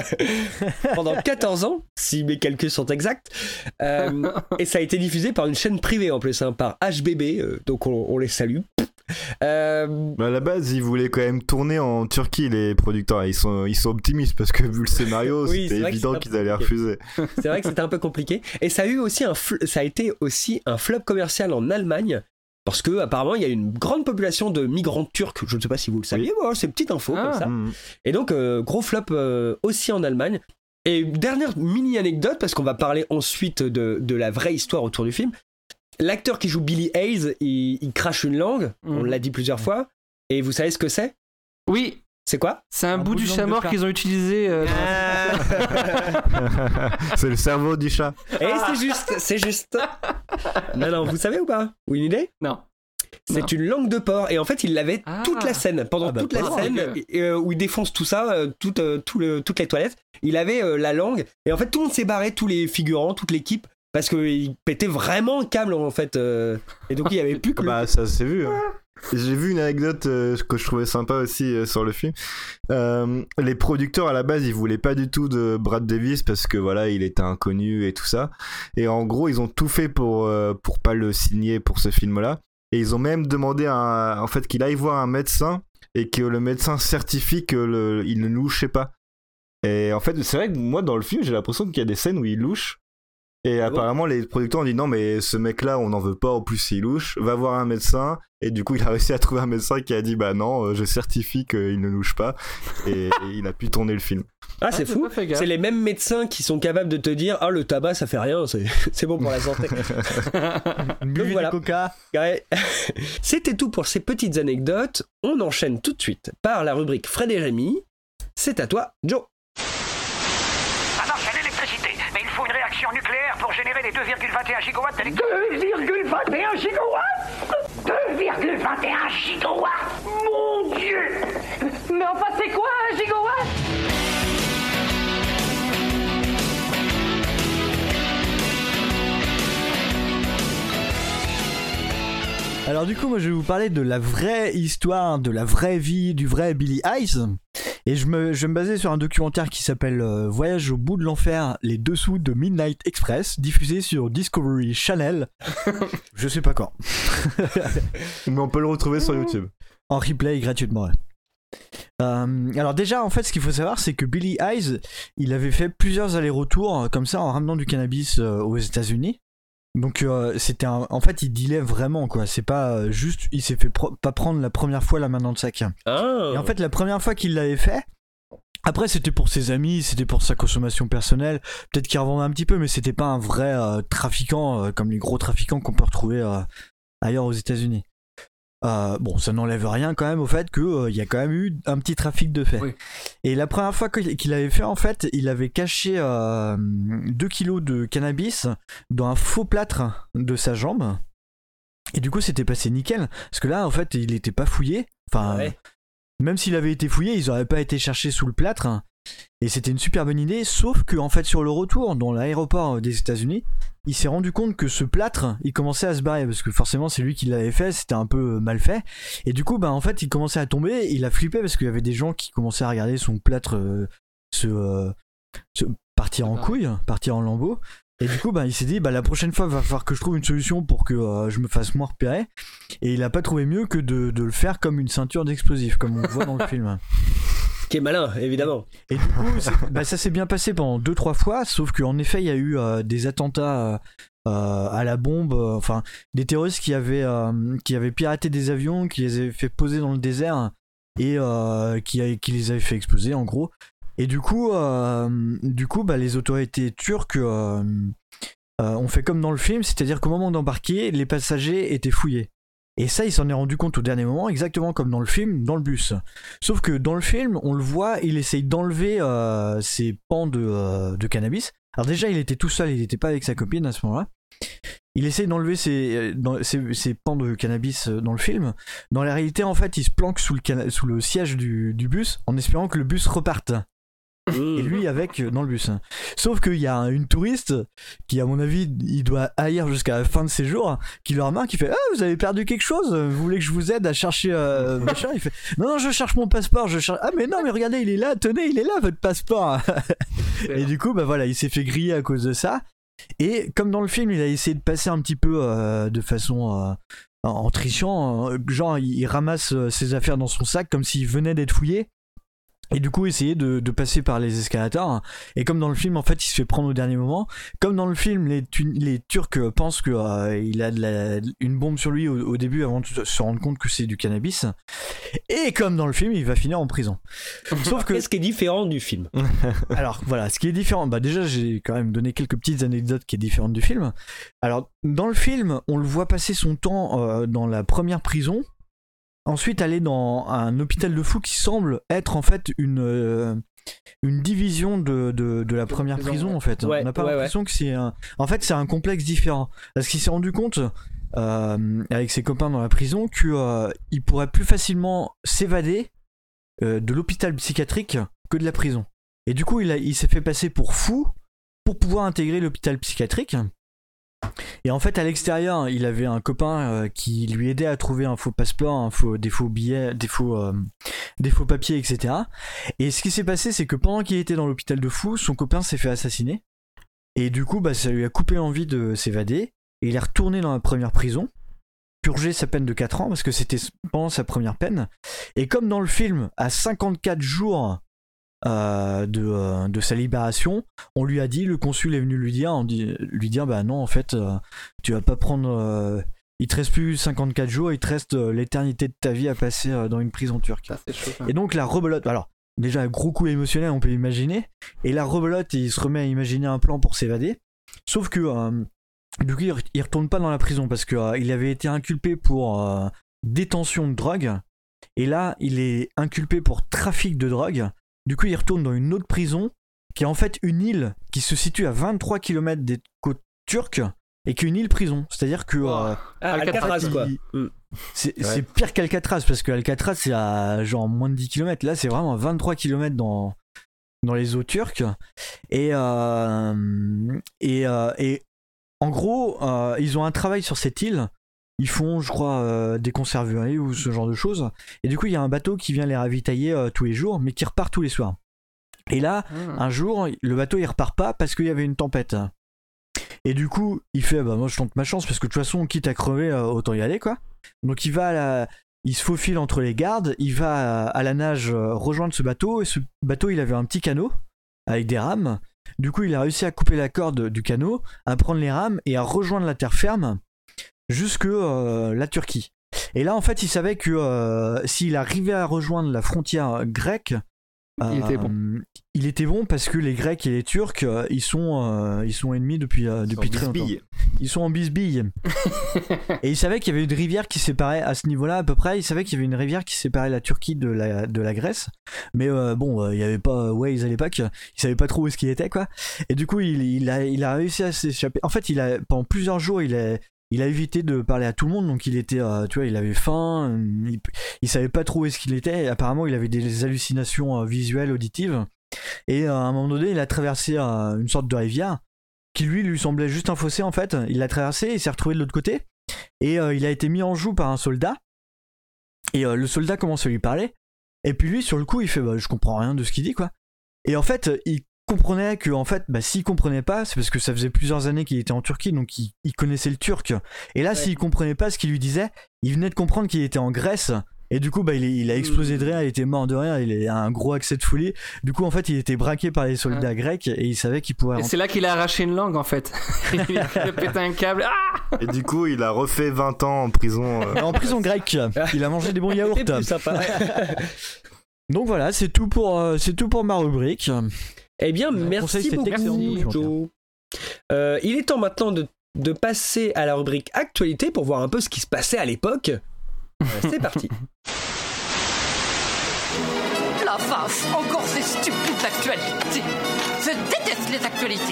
pendant quatorze ans, si mes calculs sont exacts. Euh, et ça a été diffusé par une chaîne privée en plus, hein, par H B B. euh, donc on, on les salue. Euh, Mais à la base, ils voulaient quand même tourner en Turquie, les producteurs. Ils sont, ils sont optimistes parce que vu le scénario, Oui, c'est c'était vrai que évident c'est un qu'ils peu allaient compliqué. refuser. c'est vrai que c'était un peu compliqué. Et ça a eu aussi un, fl- ça a été aussi un flop commercial en Allemagne. Parce que apparemment il y a une grande population de migrants turcs, je ne sais pas si vous le saviez, voilà, c'est une petite info Ah. comme ça. Mhm. Et donc euh, gros flop euh, aussi en Allemagne. Et dernière mini anecdote, parce qu'on va parler ensuite de, de la vraie histoire autour du film. L'acteur qui joue Billy Hayes, il, il crache une langue, on Mhm. l'a dit plusieurs fois. Et vous savez ce que c'est? Oui, C'est quoi? c'est un, bout, du de chat langue de mort chat. qu'ils ont utilisé. euh, dans- C'est le cerveau du chat. Et c'est juste, c'est juste. Non, non, vous savez ou pas? Ou une idée? Non. C'est Non. une langue de porc et en fait il l'avait Ah. toute la scène pendant Ah bah, toute la pas scène mal. euh, où il défonce tout ça euh, tout, euh, tout le, toutes les toilettes il avait euh, la langue et en fait tout le monde s'est barré, tous les figurants, toute l'équipe parce qu'il pétait vraiment un câble en fait euh, et donc il y avait plus que le- Bah, ça s'est vu. hein. J'ai vu une anecdote euh, que je trouvais sympa aussi euh, sur le film. Euh, les producteurs à la base ils voulaient pas du tout de Brad Davis parce que voilà il était inconnu et tout ça. Et en gros ils ont tout fait pour euh, pour pas le signer pour ce film-là. Et ils ont même demandé à, en fait qu'il aille voir un médecin et que le médecin certifie que le, il ne louchait pas. Et en fait c'est vrai que moi dans le film j'ai l'impression qu'il y a des scènes où il louche. Et apparemment les producteurs ont dit non mais ce mec là on n'en veut pas, en plus il louche, va voir un médecin. Et du coup il a réussi à trouver un médecin qui a dit bah non je certifie qu'il ne louche pas. Et, et il a pu tourner le film. Ah c'est ah, fou, c'est les mêmes médecins qui sont capables de te dire ah le tabac ça fait rien, c'est, c'est bon pour la santé. Donc voilà, coca. Ouais. C'était tout pour ces petites anecdotes. On enchaîne tout de suite par la rubrique Fred et Rémi. C'est à toi Joe. Nucléaire pour générer les deux virgule vingt et un gigawatts d'électricité. deux virgule vingt et un gigawatts deux virgule vingt et un gigawatts Mon Dieu. Mais enfin c'est quoi un gigawatt? Alors du coup moi je vais vous parler de la vraie histoire, de la vraie vie, du vrai Billy Eyes. Et je, me, je vais me baser sur un documentaire qui s'appelle euh, Voyage au bout de l'enfer, les dessous de Midnight Express, diffusé sur Discovery Channel. Je sais pas quand. Mais on peut le retrouver sur YouTube. En replay gratuitement. Ouais. Euh, alors déjà en fait ce qu'il faut savoir c'est que Billy Eyes il avait fait plusieurs allers-retours comme ça en ramenant du cannabis euh, aux États-Unis. Donc euh, c'était un... en fait il dealait vraiment quoi, c'est pas euh, juste il s'est fait pro... pas prendre la première fois la main dans le sac. Oh. Et en fait la première fois qu'il l'avait fait, après c'était pour ses amis, c'était pour sa consommation personnelle, peut-être qu'il revendait un petit peu mais c'était pas un vrai euh, trafiquant euh, comme les gros trafiquants qu'on peut retrouver euh, ailleurs aux États-Unis. Euh, bon, ça n'enlève rien quand même au fait qu'il euh, y a quand même eu un petit trafic de fait. Oui. Et la première fois qu'il avait fait, en fait, il avait caché euh, deux kilos de cannabis dans un faux plâtre de sa jambe. Et du coup, c'était passé nickel. Parce que là, en fait, il n'était pas fouillé. Enfin, ouais. Même s'il avait été fouillé, ils n'auraient pas été cherchés sous le plâtre. Et c'était une super bonne idée, sauf que en fait, sur le retour dans l'aéroport des États-Unis, il s'est rendu compte que ce plâtre, il commençait à se barrer parce que forcément c'est lui qui l'avait fait, c'était un peu mal fait. Et du coup, bah en fait, il commençait à tomber. Il a flippé parce qu'il y avait des gens qui commençaient à regarder son plâtre euh, se, euh, se partir en couille, partir en lambeaux. Et du coup, bah il s'est dit, bah la prochaine fois, il va falloir que je trouve une solution pour que euh, je me fasse moins repérer. Et il a pas trouvé mieux que de, de le faire comme une ceinture d'explosifs, comme on voit dans le film. Qui est malin, évidemment. Et du coup, bah, ça s'est bien passé pendant deux trois fois, sauf qu'en effet, il y a eu euh, des attentats euh, à la bombe, euh, enfin, des terroristes qui avaient, euh, qui avaient piraté des avions, qui les avaient fait poser dans le désert et euh, qui, qui les avaient fait exploser, en gros. Et du coup, euh, du coup bah, les autorités turques euh, euh, ont fait comme dans le film, c'est-à-dire qu'au moment d'embarquer, les passagers étaient fouillés. Et ça, il s'en est rendu compte au dernier moment, exactement comme dans le film, dans le bus. Sauf que dans le film, on le voit, il essaye d'enlever euh, ses pans de, euh, de cannabis. Alors déjà, il était tout seul, il n'était pas avec sa copine à ce moment-là. Il essaye d'enlever ses, dans, ses, ses pans de cannabis dans le film. Dans la réalité, en fait, il se planque sous le, cana- sous le siège du, du bus en espérant que le bus reparte. Et lui avec dans le bus. Sauf qu'il y a une touriste qui, à mon avis, il doit haïr jusqu'à la fin de ses jours, qui le remarque, il fait ah, vous avez perdu quelque chose, vous voulez que je vous aide à chercher euh, machin? Il fait non non, je cherche mon passeport, je cherche. Ah mais non, mais regardez, il est là, tenez, il est là votre passeport. Et du coup bah voilà, il s'est fait griller à cause de ça. Et comme dans le film, il a essayé de passer un petit peu euh, de façon euh, en trichant, genre il ramasse ses affaires dans son sac comme s'il venait d'être fouillé. Et du coup essayer de, de passer par les escalators. Et comme dans le film, en fait, il se fait prendre au dernier moment. Comme dans le film, les, tu- les Turcs pensent qu'il euh, a de la, une bombe sur lui au, au début avant de se rendre compte que c'est du cannabis. Et comme dans le film, il va finir en prison. Sauf que... Qu'est-ce qui est différent du film? Alors voilà, ce qui est différent, bah déjà j'ai quand même donné quelques petites anecdotes qui est différentes du film. Alors dans le film, on le voit passer son temps euh, dans la première prison. Ensuite, aller dans un hôpital de fous qui semble être en fait une, euh, une division de, de, de la première prison en fait. Ouais, on n'a pas ouais, l'impression ouais. que c'est un... En fait, c'est un complexe différent. Parce qu'il s'est rendu compte, euh, avec ses copains dans la prison, qu'il euh, pourrait plus facilement s'évader euh, de l'hôpital psychiatrique que de la prison. Et du coup, il, a, il s'est fait passer pour fou pour pouvoir intégrer l'hôpital psychiatrique. Et en fait, à l'extérieur, il avait un copain euh, qui lui aidait à trouver un faux passeport, un faux, des faux billets, des faux, euh, des faux papiers, et cetera. Et ce qui s'est passé, c'est que pendant qu'il était dans l'hôpital de fou, son copain s'est fait assassiner. Et du coup, bah, ça lui a coupé l'envie de s'évader. Et il est retourné dans la première prison, purger sa peine de quatre ans, parce que c'était pendant sa première peine. Et comme dans le film, à cinquante-quatre jours euh, de, euh, de sa libération, on lui a dit, le consul est venu lui dire, on dit, lui dire bah non, en fait, euh, tu vas pas prendre. Euh, il te reste plus cinquante-quatre jours, il te reste euh, l'éternité de ta vie à passer euh, dans une prison turque. Ça, c'est chaud, hein. Et donc la rebelote, alors déjà gros coup émotionnel, on peut imaginer. Et la rebelote, il se remet à imaginer un plan pour s'évader. Sauf que euh, du coup, il retourne pas dans la prison parce que euh, il avait été inculpé pour euh, détention de drogue. Et là, il est inculpé pour trafic de drogue. Du coup, il retourne dans une autre prison qui est en fait une île qui se situe à vingt-trois kilomètres des côtes turques et qui est une île prison. C'est-à-dire que oh. euh, ah, Alcatraz, il, quoi. C'est, ouais. c'est pire qu'Alcatraz parce que Alcatraz c'est à genre moins de dix kilomètres. Là, c'est vraiment à vingt-trois kilomètres dans dans les eaux turques. Et euh, et euh, et en gros, euh, ils ont un travail sur cette île. Ils font, je crois, euh, des conserveries ou ce genre de choses. Et du coup, il y a un bateau qui vient les ravitailler euh, tous les jours, mais qui repart tous les soirs. Et là, mmh. un jour, le bateau, il repart pas parce qu'il y avait une tempête. Et du coup, il fait, bah moi, je tente ma chance parce que de toute façon, quitte à crever, euh, autant y aller, quoi. Donc, il va à la... il se faufile entre les gardes, il va à, à la nage euh, rejoindre ce bateau. Et ce bateau, il avait un petit canot avec des rames. Du coup, il a réussi à couper la corde du canot, à prendre les rames et à rejoindre la terre ferme jusque euh, la Turquie. Et là, en fait, il savait que euh, s'il arrivait à rejoindre la frontière grecque, euh, il était bon. Il était bon parce que les Grecs et les Turcs, euh, ils sont, euh, ils sont ennemis depuis, euh, depuis très longtemps. Ils sont en bisbille. Et il savait qu'il y avait une rivière qui séparait à ce niveau-là à peu près. Il savait qu'il y avait une rivière qui séparait la Turquie de la, de la Grèce. Mais euh, bon, euh, il y avait pas Waze à l'époque. Il savait pas trop où est-ce qu'il était, quoi. Et du coup, il, il a, il a réussi à s'échapper. En fait, il a pendant plusieurs jours, il a Il a évité de parler à tout le monde, donc il était, euh, tu vois, il avait faim, il, il savait pas trop où est-ce qu'il était, et apparemment il avait des hallucinations euh, visuelles, auditives, et euh, à un moment donné il a traversé euh, une sorte de rivière, qui lui lui semblait juste un fossé en fait, il l'a traversé, il s'est retrouvé de l'autre côté, et euh, il a été mis en joue par un soldat, et euh, le soldat commence à lui parler, et puis lui sur le coup il fait, bah je comprends rien de ce qu'il dit quoi, et en fait il comprenait que en fait bah, s'il comprenait pas c'est parce que ça faisait plusieurs années qu'il était en Turquie donc il, il connaissait le turc et là ouais. S'il comprenait pas ce qu'il lui disait il venait de comprendre qu'il était en Grèce et du coup bah, il, il a explosé de rire, il était mort de rire, il a un gros accès de folie, du coup en fait il était braqué par les soldats ouais. grecs et il savait qu'il pouvait et rentrer. C'est là qu'il a arraché une langue en fait. Il a pété un câble. Ah et du coup il a refait vingt ans en prison euh... en prison grecque. Il a mangé des bons yaourts. C'était plus sympa. Donc voilà, c'est tout pour euh, c'est tout pour ma rubrique. Eh bien, merci beaucoup, Joe. Euh, il est temps maintenant de, de passer à la rubrique actualité pour voir un peu ce qui se passait à l'époque. Euh, c'est parti. La vache, encore ces stupides actualités. Je déteste les actualités.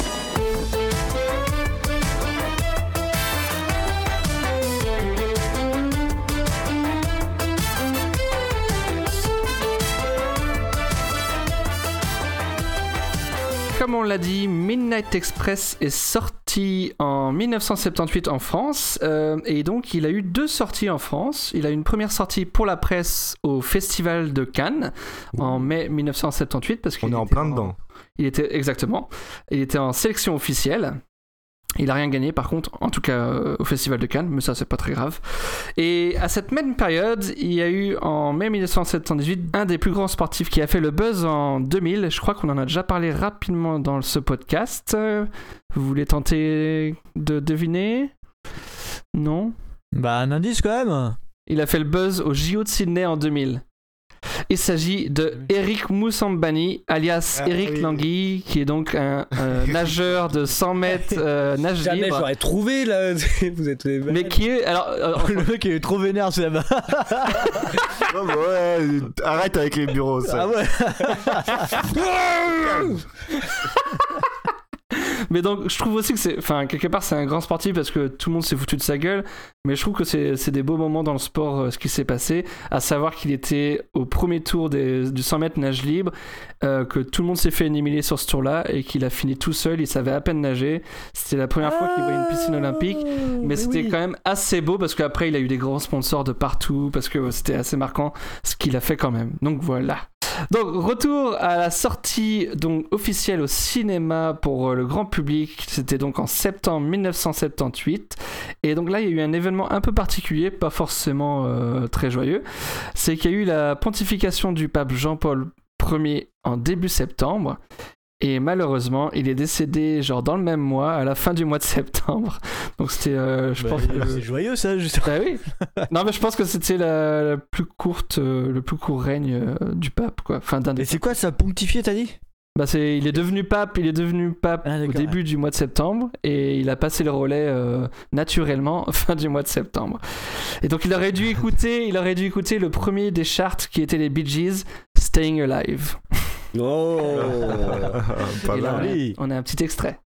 Comme on l'a dit, Midnight Express est sorti en dix-neuf cent soixante-dix-huit en France euh, et donc il a eu deux sorties en France. Il a eu une première sortie pour la presse au Festival de Cannes en mai dix-neuf cent soixante-dix-huit parce qu'il on est en plein en, dedans. Il était exactement. Il était en sélection officielle. Il a rien gagné par contre, en tout cas euh, au Festival de Cannes, mais ça c'est pas très grave. Et à cette même période, il y a eu en mai dix-neuf cent soixante-dix-huit un des plus grands sportifs qui a fait le buzz en deux mille. Je crois qu'on en a déjà parlé rapidement dans ce podcast. Vous voulez tenter de deviner ? Non ? Bah un indice quand même. Il a fait le buzz au J O de Sydney en deux mille. Il s'agit de Eric Moussambani, alias ah, Eric oui. Langui, qui est donc un euh, nageur de cent mètres euh, nage Jamais libre. J'aurais trouvé là. Vous êtes les mais qui est alors euh, le mec il est trop vénère c'est là-bas. Oh, bah ouais, arrête avec les bureaux ça. Ah ouais. Mais donc, je trouve aussi que c'est, enfin, quelque part, c'est un grand sportif parce que tout le monde s'est foutu de sa gueule. Mais je trouve que c'est, c'est des beaux moments dans le sport, euh, ce qui s'est passé. À savoir qu'il était au premier tour des, du cent mètres nage libre, euh, que tout le monde s'est fait éliminer sur ce tour-là et qu'il a fini tout seul. Il savait à peine nager. C'était la première fois qu'il voyait une piscine olympique. Mais, mais c'était oui. quand même assez beau parce qu'après, il a eu des grands sponsors de partout parce que c'était assez marquant ce qu'il a fait quand même. Donc voilà. Donc retour à la sortie donc officielle au cinéma pour le grand public, c'était donc en septembre dix-neuf cent soixante-dix-huit et donc là il y a eu un événement un peu particulier, pas forcément euh, très joyeux, c'est qu'il y a eu la pontification du pape Jean-Paul Ier en début septembre. Et malheureusement, il est décédé genre dans le même mois, à la fin du mois de septembre. Donc c'était, euh, je bah, pense, c'est le... joyeux ça, justement. Bah oui. Non mais je pense que c'était la, la plus courte, euh, le plus court règne euh, du pape, quoi. Enfin d'un. Et c'est quoi ça, pontifié, t'as dit? Bah c'est, il est devenu pape, il est devenu pape ah, au début ouais. du mois de septembre et il a passé le relais euh, naturellement fin du mois de septembre. Et donc il aurait dû écouter, il aurait dû écouter le premier des charts qui était les Bee Gees, Staying Alive. Oh, pas mal. On a un petit extrait.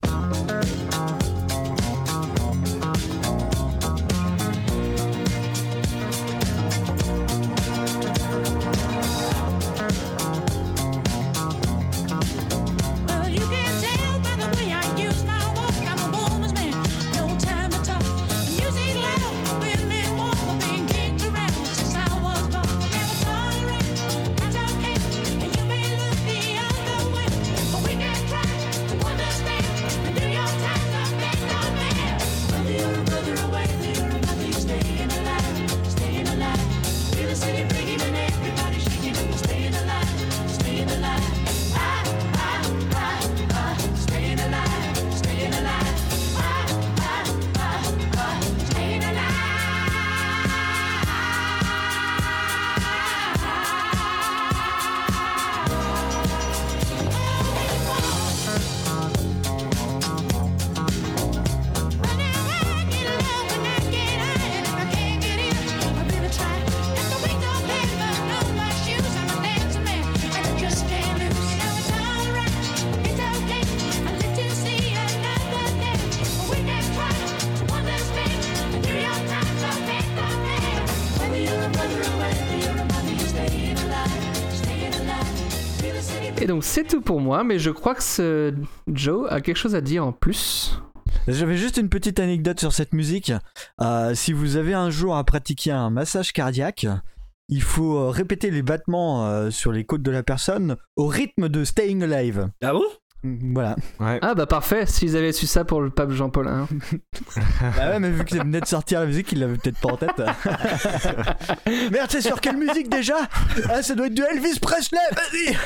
Et donc c'est tout pour moi, mais je crois que ce Joe a quelque chose à dire en plus. J'avais juste une petite anecdote sur cette musique. Euh, si vous avez un jour à pratiquer un massage cardiaque, il faut répéter les battements euh, sur les côtes de la personne au rythme de Staying Alive. Ah bon ? Voilà. Ouais. Ah bah parfait, s'ils avaient su ça pour le pape Jean-Paul I. Bah ouais, mais vu que venait de sortir la musique, il l'avait peut-être pas en tête. Merde, c'est sur quelle musique déjà ? Ah, ça doit être du Elvis Presley, vas-y.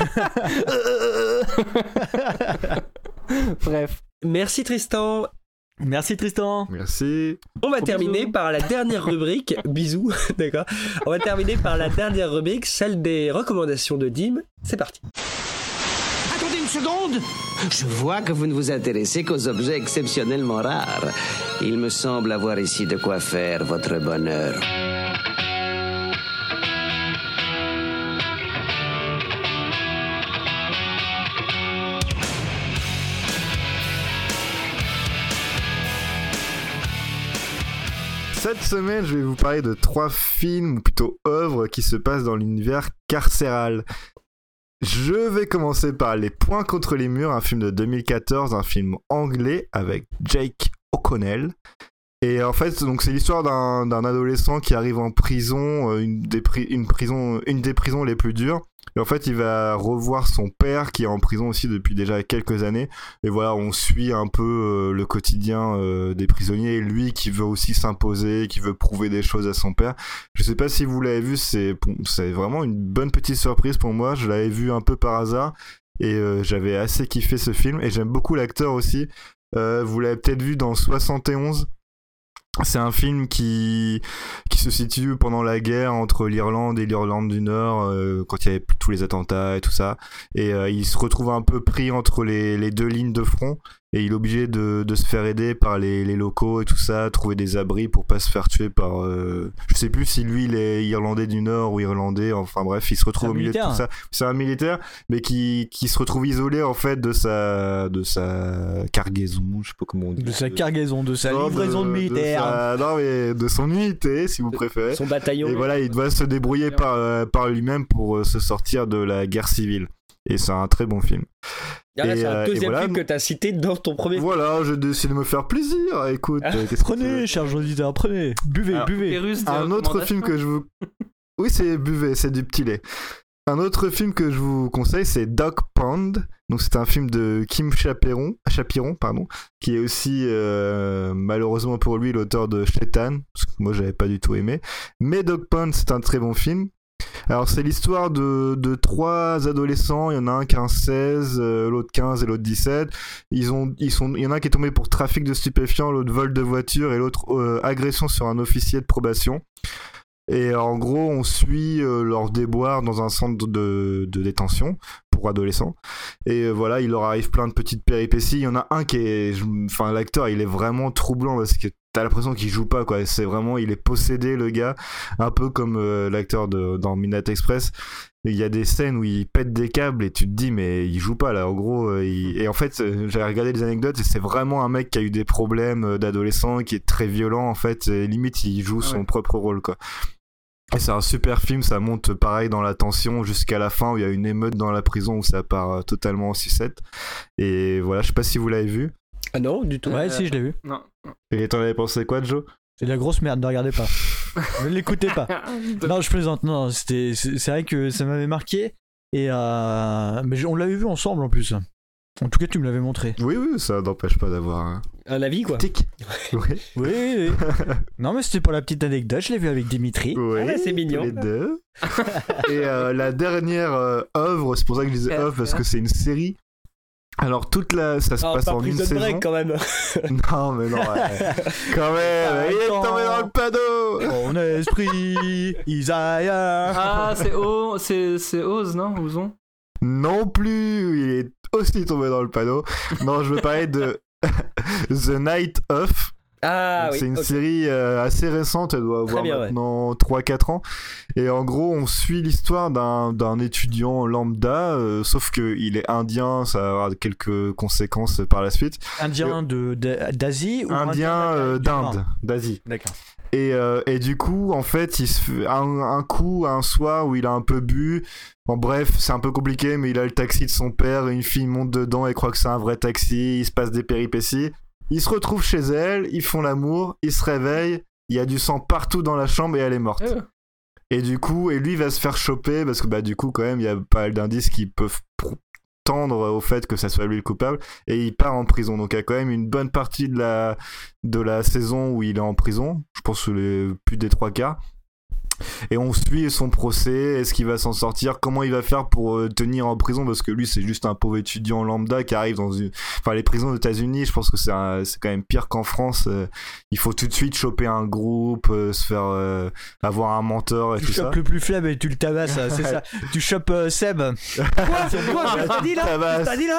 Bref. Merci Tristan. Merci Tristan. Merci. On va Gros terminer bisous. par la dernière rubrique. Bisous, d'accord. On va terminer par la dernière rubrique, celle des recommandations de Dim. C'est parti. Attendez une seconde. Je vois que vous ne vous intéressez qu'aux objets exceptionnellement rares. Il me semble avoir ici de quoi faire votre bonheur. Cette semaine, je vais vous parler de trois films, ou plutôt œuvres, qui se passent dans l'univers carcéral. Je vais commencer par Les Poings contre les murs, un film de deux mille quatorze, un film anglais avec Jake O'Connell. Et en fait, donc c'est l'histoire d'un, d'un adolescent qui arrive en prison, une des, pri- une, prison, une des prisons les plus dures. Et en fait, il va revoir son père qui est en prison aussi depuis déjà quelques années. Et voilà, on suit un peu euh, le quotidien euh, des prisonniers. Et lui qui veut aussi s'imposer, qui veut prouver des choses à son père. Je sais pas si vous l'avez vu, c'est, c'est vraiment une bonne petite surprise pour moi. Je l'avais vu un peu par hasard. Et euh, j'avais assez kiffé ce film. Et j'aime beaucoup l'acteur aussi. Euh, vous l'avez peut-être vu dans soixante et onze. C'est un film qui qui se situe pendant la guerre entre l'Irlande et l'Irlande du Nord, euh, quand il y avait tous les attentats et tout ça. Et euh, il se retrouve un peu pris entre les, les deux lignes de front. et il est obligé de, de se faire aider par les, les locaux et tout ça, trouver des abris pour pas se faire tuer par euh, je sais plus si lui il est irlandais du Nord ou irlandais, enfin bref, il se retrouve au milieu de tout ça. C'est un militaire mais qui, qui se retrouve isolé en fait de sa de sa cargaison, je sais pas comment on dit, de sa cargaison, de sa non, livraison de, de militaire, de sa, non mais de son unité si vous préférez, son bataillon, et voilà, il doit se débrouiller par, euh, par lui-même pour euh, se sortir de la guerre civile, et c'est un très bon film. Ah là, c'est un euh, deuxième voilà, film que t'as cité dans ton premier film. Voilà, j'ai décidé de me faire plaisir. Écoute, ah, euh, prenez, cher auditeur, prenez, buvez, alors, buvez. Un autre film que je vous... Oui, c'est buvez, c'est du petit lait. Un autre film que je vous conseille, c'est Dog Pound. Donc c'est un film de Kim Chapiron, Chapiron pardon, qui est aussi euh, malheureusement pour lui l'auteur de Shaitan, parce que moi j'avais pas du tout aimé. Mais Dog Pound, c'est un très bon film. Alors c'est l'histoire de, de trois adolescents, il y en a un qui a un seize, euh, l'autre quinze et l'autre dix-sept. Ils ont, ils sont, il y en a un qui est tombé pour trafic de stupéfiants, l'autre vol de voiture et l'autre euh, agression sur un officier de probation. Et en gros on suit euh, leur déboire dans un centre de, de détention pour adolescents. Et euh, voilà, il leur arrive plein de petites péripéties. Il y en a un qui est... Enfin l'acteur il est vraiment troublant parce que t'as l'impression qu'il joue pas, quoi. C'est vraiment, il est possédé, le gars, un peu comme euh, l'acteur de, dans Midnight Express. Il y a des scènes où il pète des câbles et tu te dis mais il joue pas là, en gros. Euh, il... Et en fait, euh, j'ai regardé les anecdotes et c'est vraiment un mec qui a eu des problèmes euh, d'adolescent, qui est très violent en fait. Et limite, il joue son ouais. propre rôle, quoi. Et c'est un super film, ça monte pareil dans la tension jusqu'à la fin où il y a une émeute dans la prison où ça part euh, totalement en sucette. Et voilà, je sais pas si vous l'avez vu. Ah non, du tout. Ouais, euh, si, je l'ai vu. Non. Et t'en avais pensé quoi, Joe? C'est de la grosse merde, ne regardez pas. Ne l'écoutez pas. Non, je plaisante. Non, c'était, c'est, c'est vrai que ça m'avait marqué. Et euh... mais on l'avait vu ensemble en plus. En tout cas, tu me l'avais montré. Oui, oui, ça n'empêche pas d'avoir un, un avis, quoi. Tic. Oui. Oui, oui. Non, mais c'était pour la petite anecdote. Je l'ai vu avec Dimitri. Oui, ah, c'est mignon. Les deux. Et euh, la dernière euh, œuvre, c'est pour ça que je disais œuvre, parce que c'est une série. Alors toute la, ça se oh, passe en une saison. Break, quand même. Non mais non, ouais. Quand même, ah, il est tombé dans le panneau. Mon esprit, Isaiah. Ah, c'est O, c'est c'est Oz, non, Ozon. Non plus, il est aussi tombé dans le panneau. Non, je veux parler de The Night Of. Ah, donc, oui, c'est une okay. série euh, assez récente, elle doit avoir bien, maintenant ouais. trois quatre ans. Et en gros, on suit l'histoire d'un, d'un étudiant lambda, euh, sauf qu'il est indien, ça va avoir quelques conséquences par la suite. Indien de, de, d'Asie ou Indien euh, d'Inde, d'Asie. D'accord. Et, euh, et du coup, en fait, il se fait un, un coup, un soir où il a un peu bu. Bon, bref, c'est un peu compliqué, mais il a le taxi de son père, une fille monte dedans et croit que c'est un vrai taxi, il se passe des péripéties. Il se retrouve chez elle, ils font l'amour, il se réveille, il y a du sang partout dans la chambre et elle est morte. Oh. Et du coup, et lui va se faire choper parce que bah du coup quand même il y a pas mal d'indices qui peuvent pr- tendre au fait que ça soit lui le coupable et il part en prison. Donc il y a quand même une bonne partie de la de la saison où il est en prison. Je pense que les plus des trois quarts. Et on suit son procès, est-ce qu'il va s'en sortir, comment il va faire pour euh, tenir en prison, parce que lui c'est juste un pauvre étudiant lambda qui arrive dans une... Enfin les prisons aux États-Unis, je pense que c'est, un... c'est quand même pire qu'en France, euh, il faut tout de suite choper un groupe, euh, se faire euh, avoir un mentor et tu tout ça. Tu chopes le plus faible et tu le tabasses, c'est ça. Tu chopes euh, Seb. Quoi Quoi Qu'est-ce que t'as dit là Qu'est-ce que t'as dit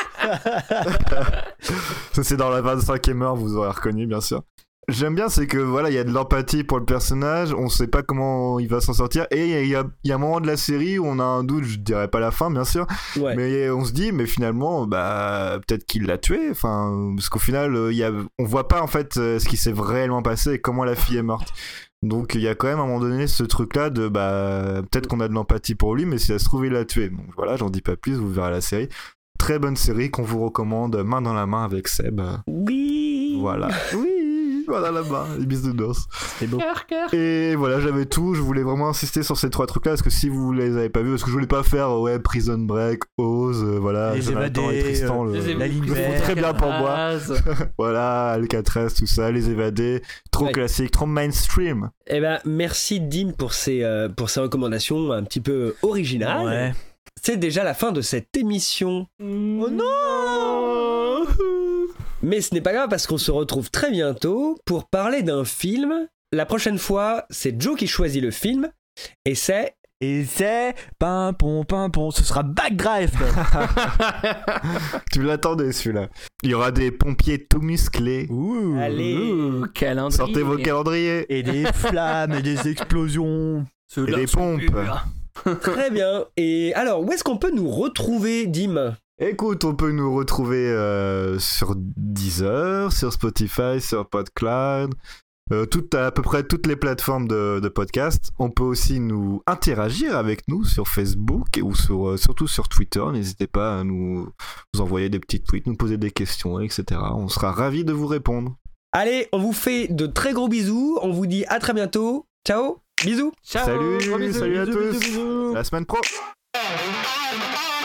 là Ça c'est dans la vingt-cinquième heure, vous aurez reconnu bien sûr. J'aime bien, c'est que voilà, il y a de l'empathie pour le personnage, on sait pas comment il va s'en sortir, et il y a, y, a, y a un moment de la série où on a un doute, je dirais pas la fin bien sûr, ouais. mais on se dit, mais finalement, bah peut-être qu'il l'a tué, enfin, parce qu'au final, y a, on voit pas en fait ce qui s'est réellement passé et comment la fille est morte. Donc il y a quand même à un moment donné ce truc là de bah peut-être qu'on a de l'empathie pour lui, mais si ça se trouve il l'a tué. Donc voilà, j'en dis pas plus, vous verrez la série. Très bonne série qu'on vous recommande, main dans la main avec Seb. Oui. Voilà. Oui. Voilà là-bas, les bisounours. C'est beau. Et voilà, j'avais tout. Je voulais vraiment insister sur ces trois trucs-là parce que si vous les avez pas vus, parce que je voulais pas faire ouais Prison Break, Oz, euh, voilà, les Jonathan évadés, et Tristan, euh, le, la ligne le font très bien pour moi. Voilà, Alcatraz, tout ça, les évadés, trop ouais. classique, trop mainstream. Eh ben, merci Dim pour ces euh, pour ces recommandations un petit peu originales. Ouais. C'est déjà la fin de cette émission. Mmh. Oh non. Mais ce n'est pas grave parce qu'on se retrouve très bientôt pour parler d'un film. La prochaine fois, c'est Joe qui choisit le film et c'est Et c'est pimpon, pimpon, ce sera Backdraft. Tu l'attendais celui-là. Il y aura des pompiers tout musclés. Ouh, Allez. Ouh, calendrier. Sortez vos calendriers. Et des flammes et des explosions. Et des pompes. Très bien. Et alors, où est-ce qu'on peut nous retrouver, Dim ? Écoute, on peut nous retrouver euh, sur Deezer, sur Spotify, sur PodCloud, euh, tout, à peu près toutes les plateformes de, de podcast. On peut aussi nous interagir avec nous sur Facebook ou sur, euh, surtout sur Twitter. N'hésitez pas à nous, nous envoyer des petits tweets, nous poser des questions, et cetera. On sera ravis de vous répondre. Allez, on vous fait de très gros bisous. On vous dit à très bientôt. Ciao, bisous. Ciao. Salut, Gros bisous, salut à bisous, tous. bisous, bisous. La semaine pro.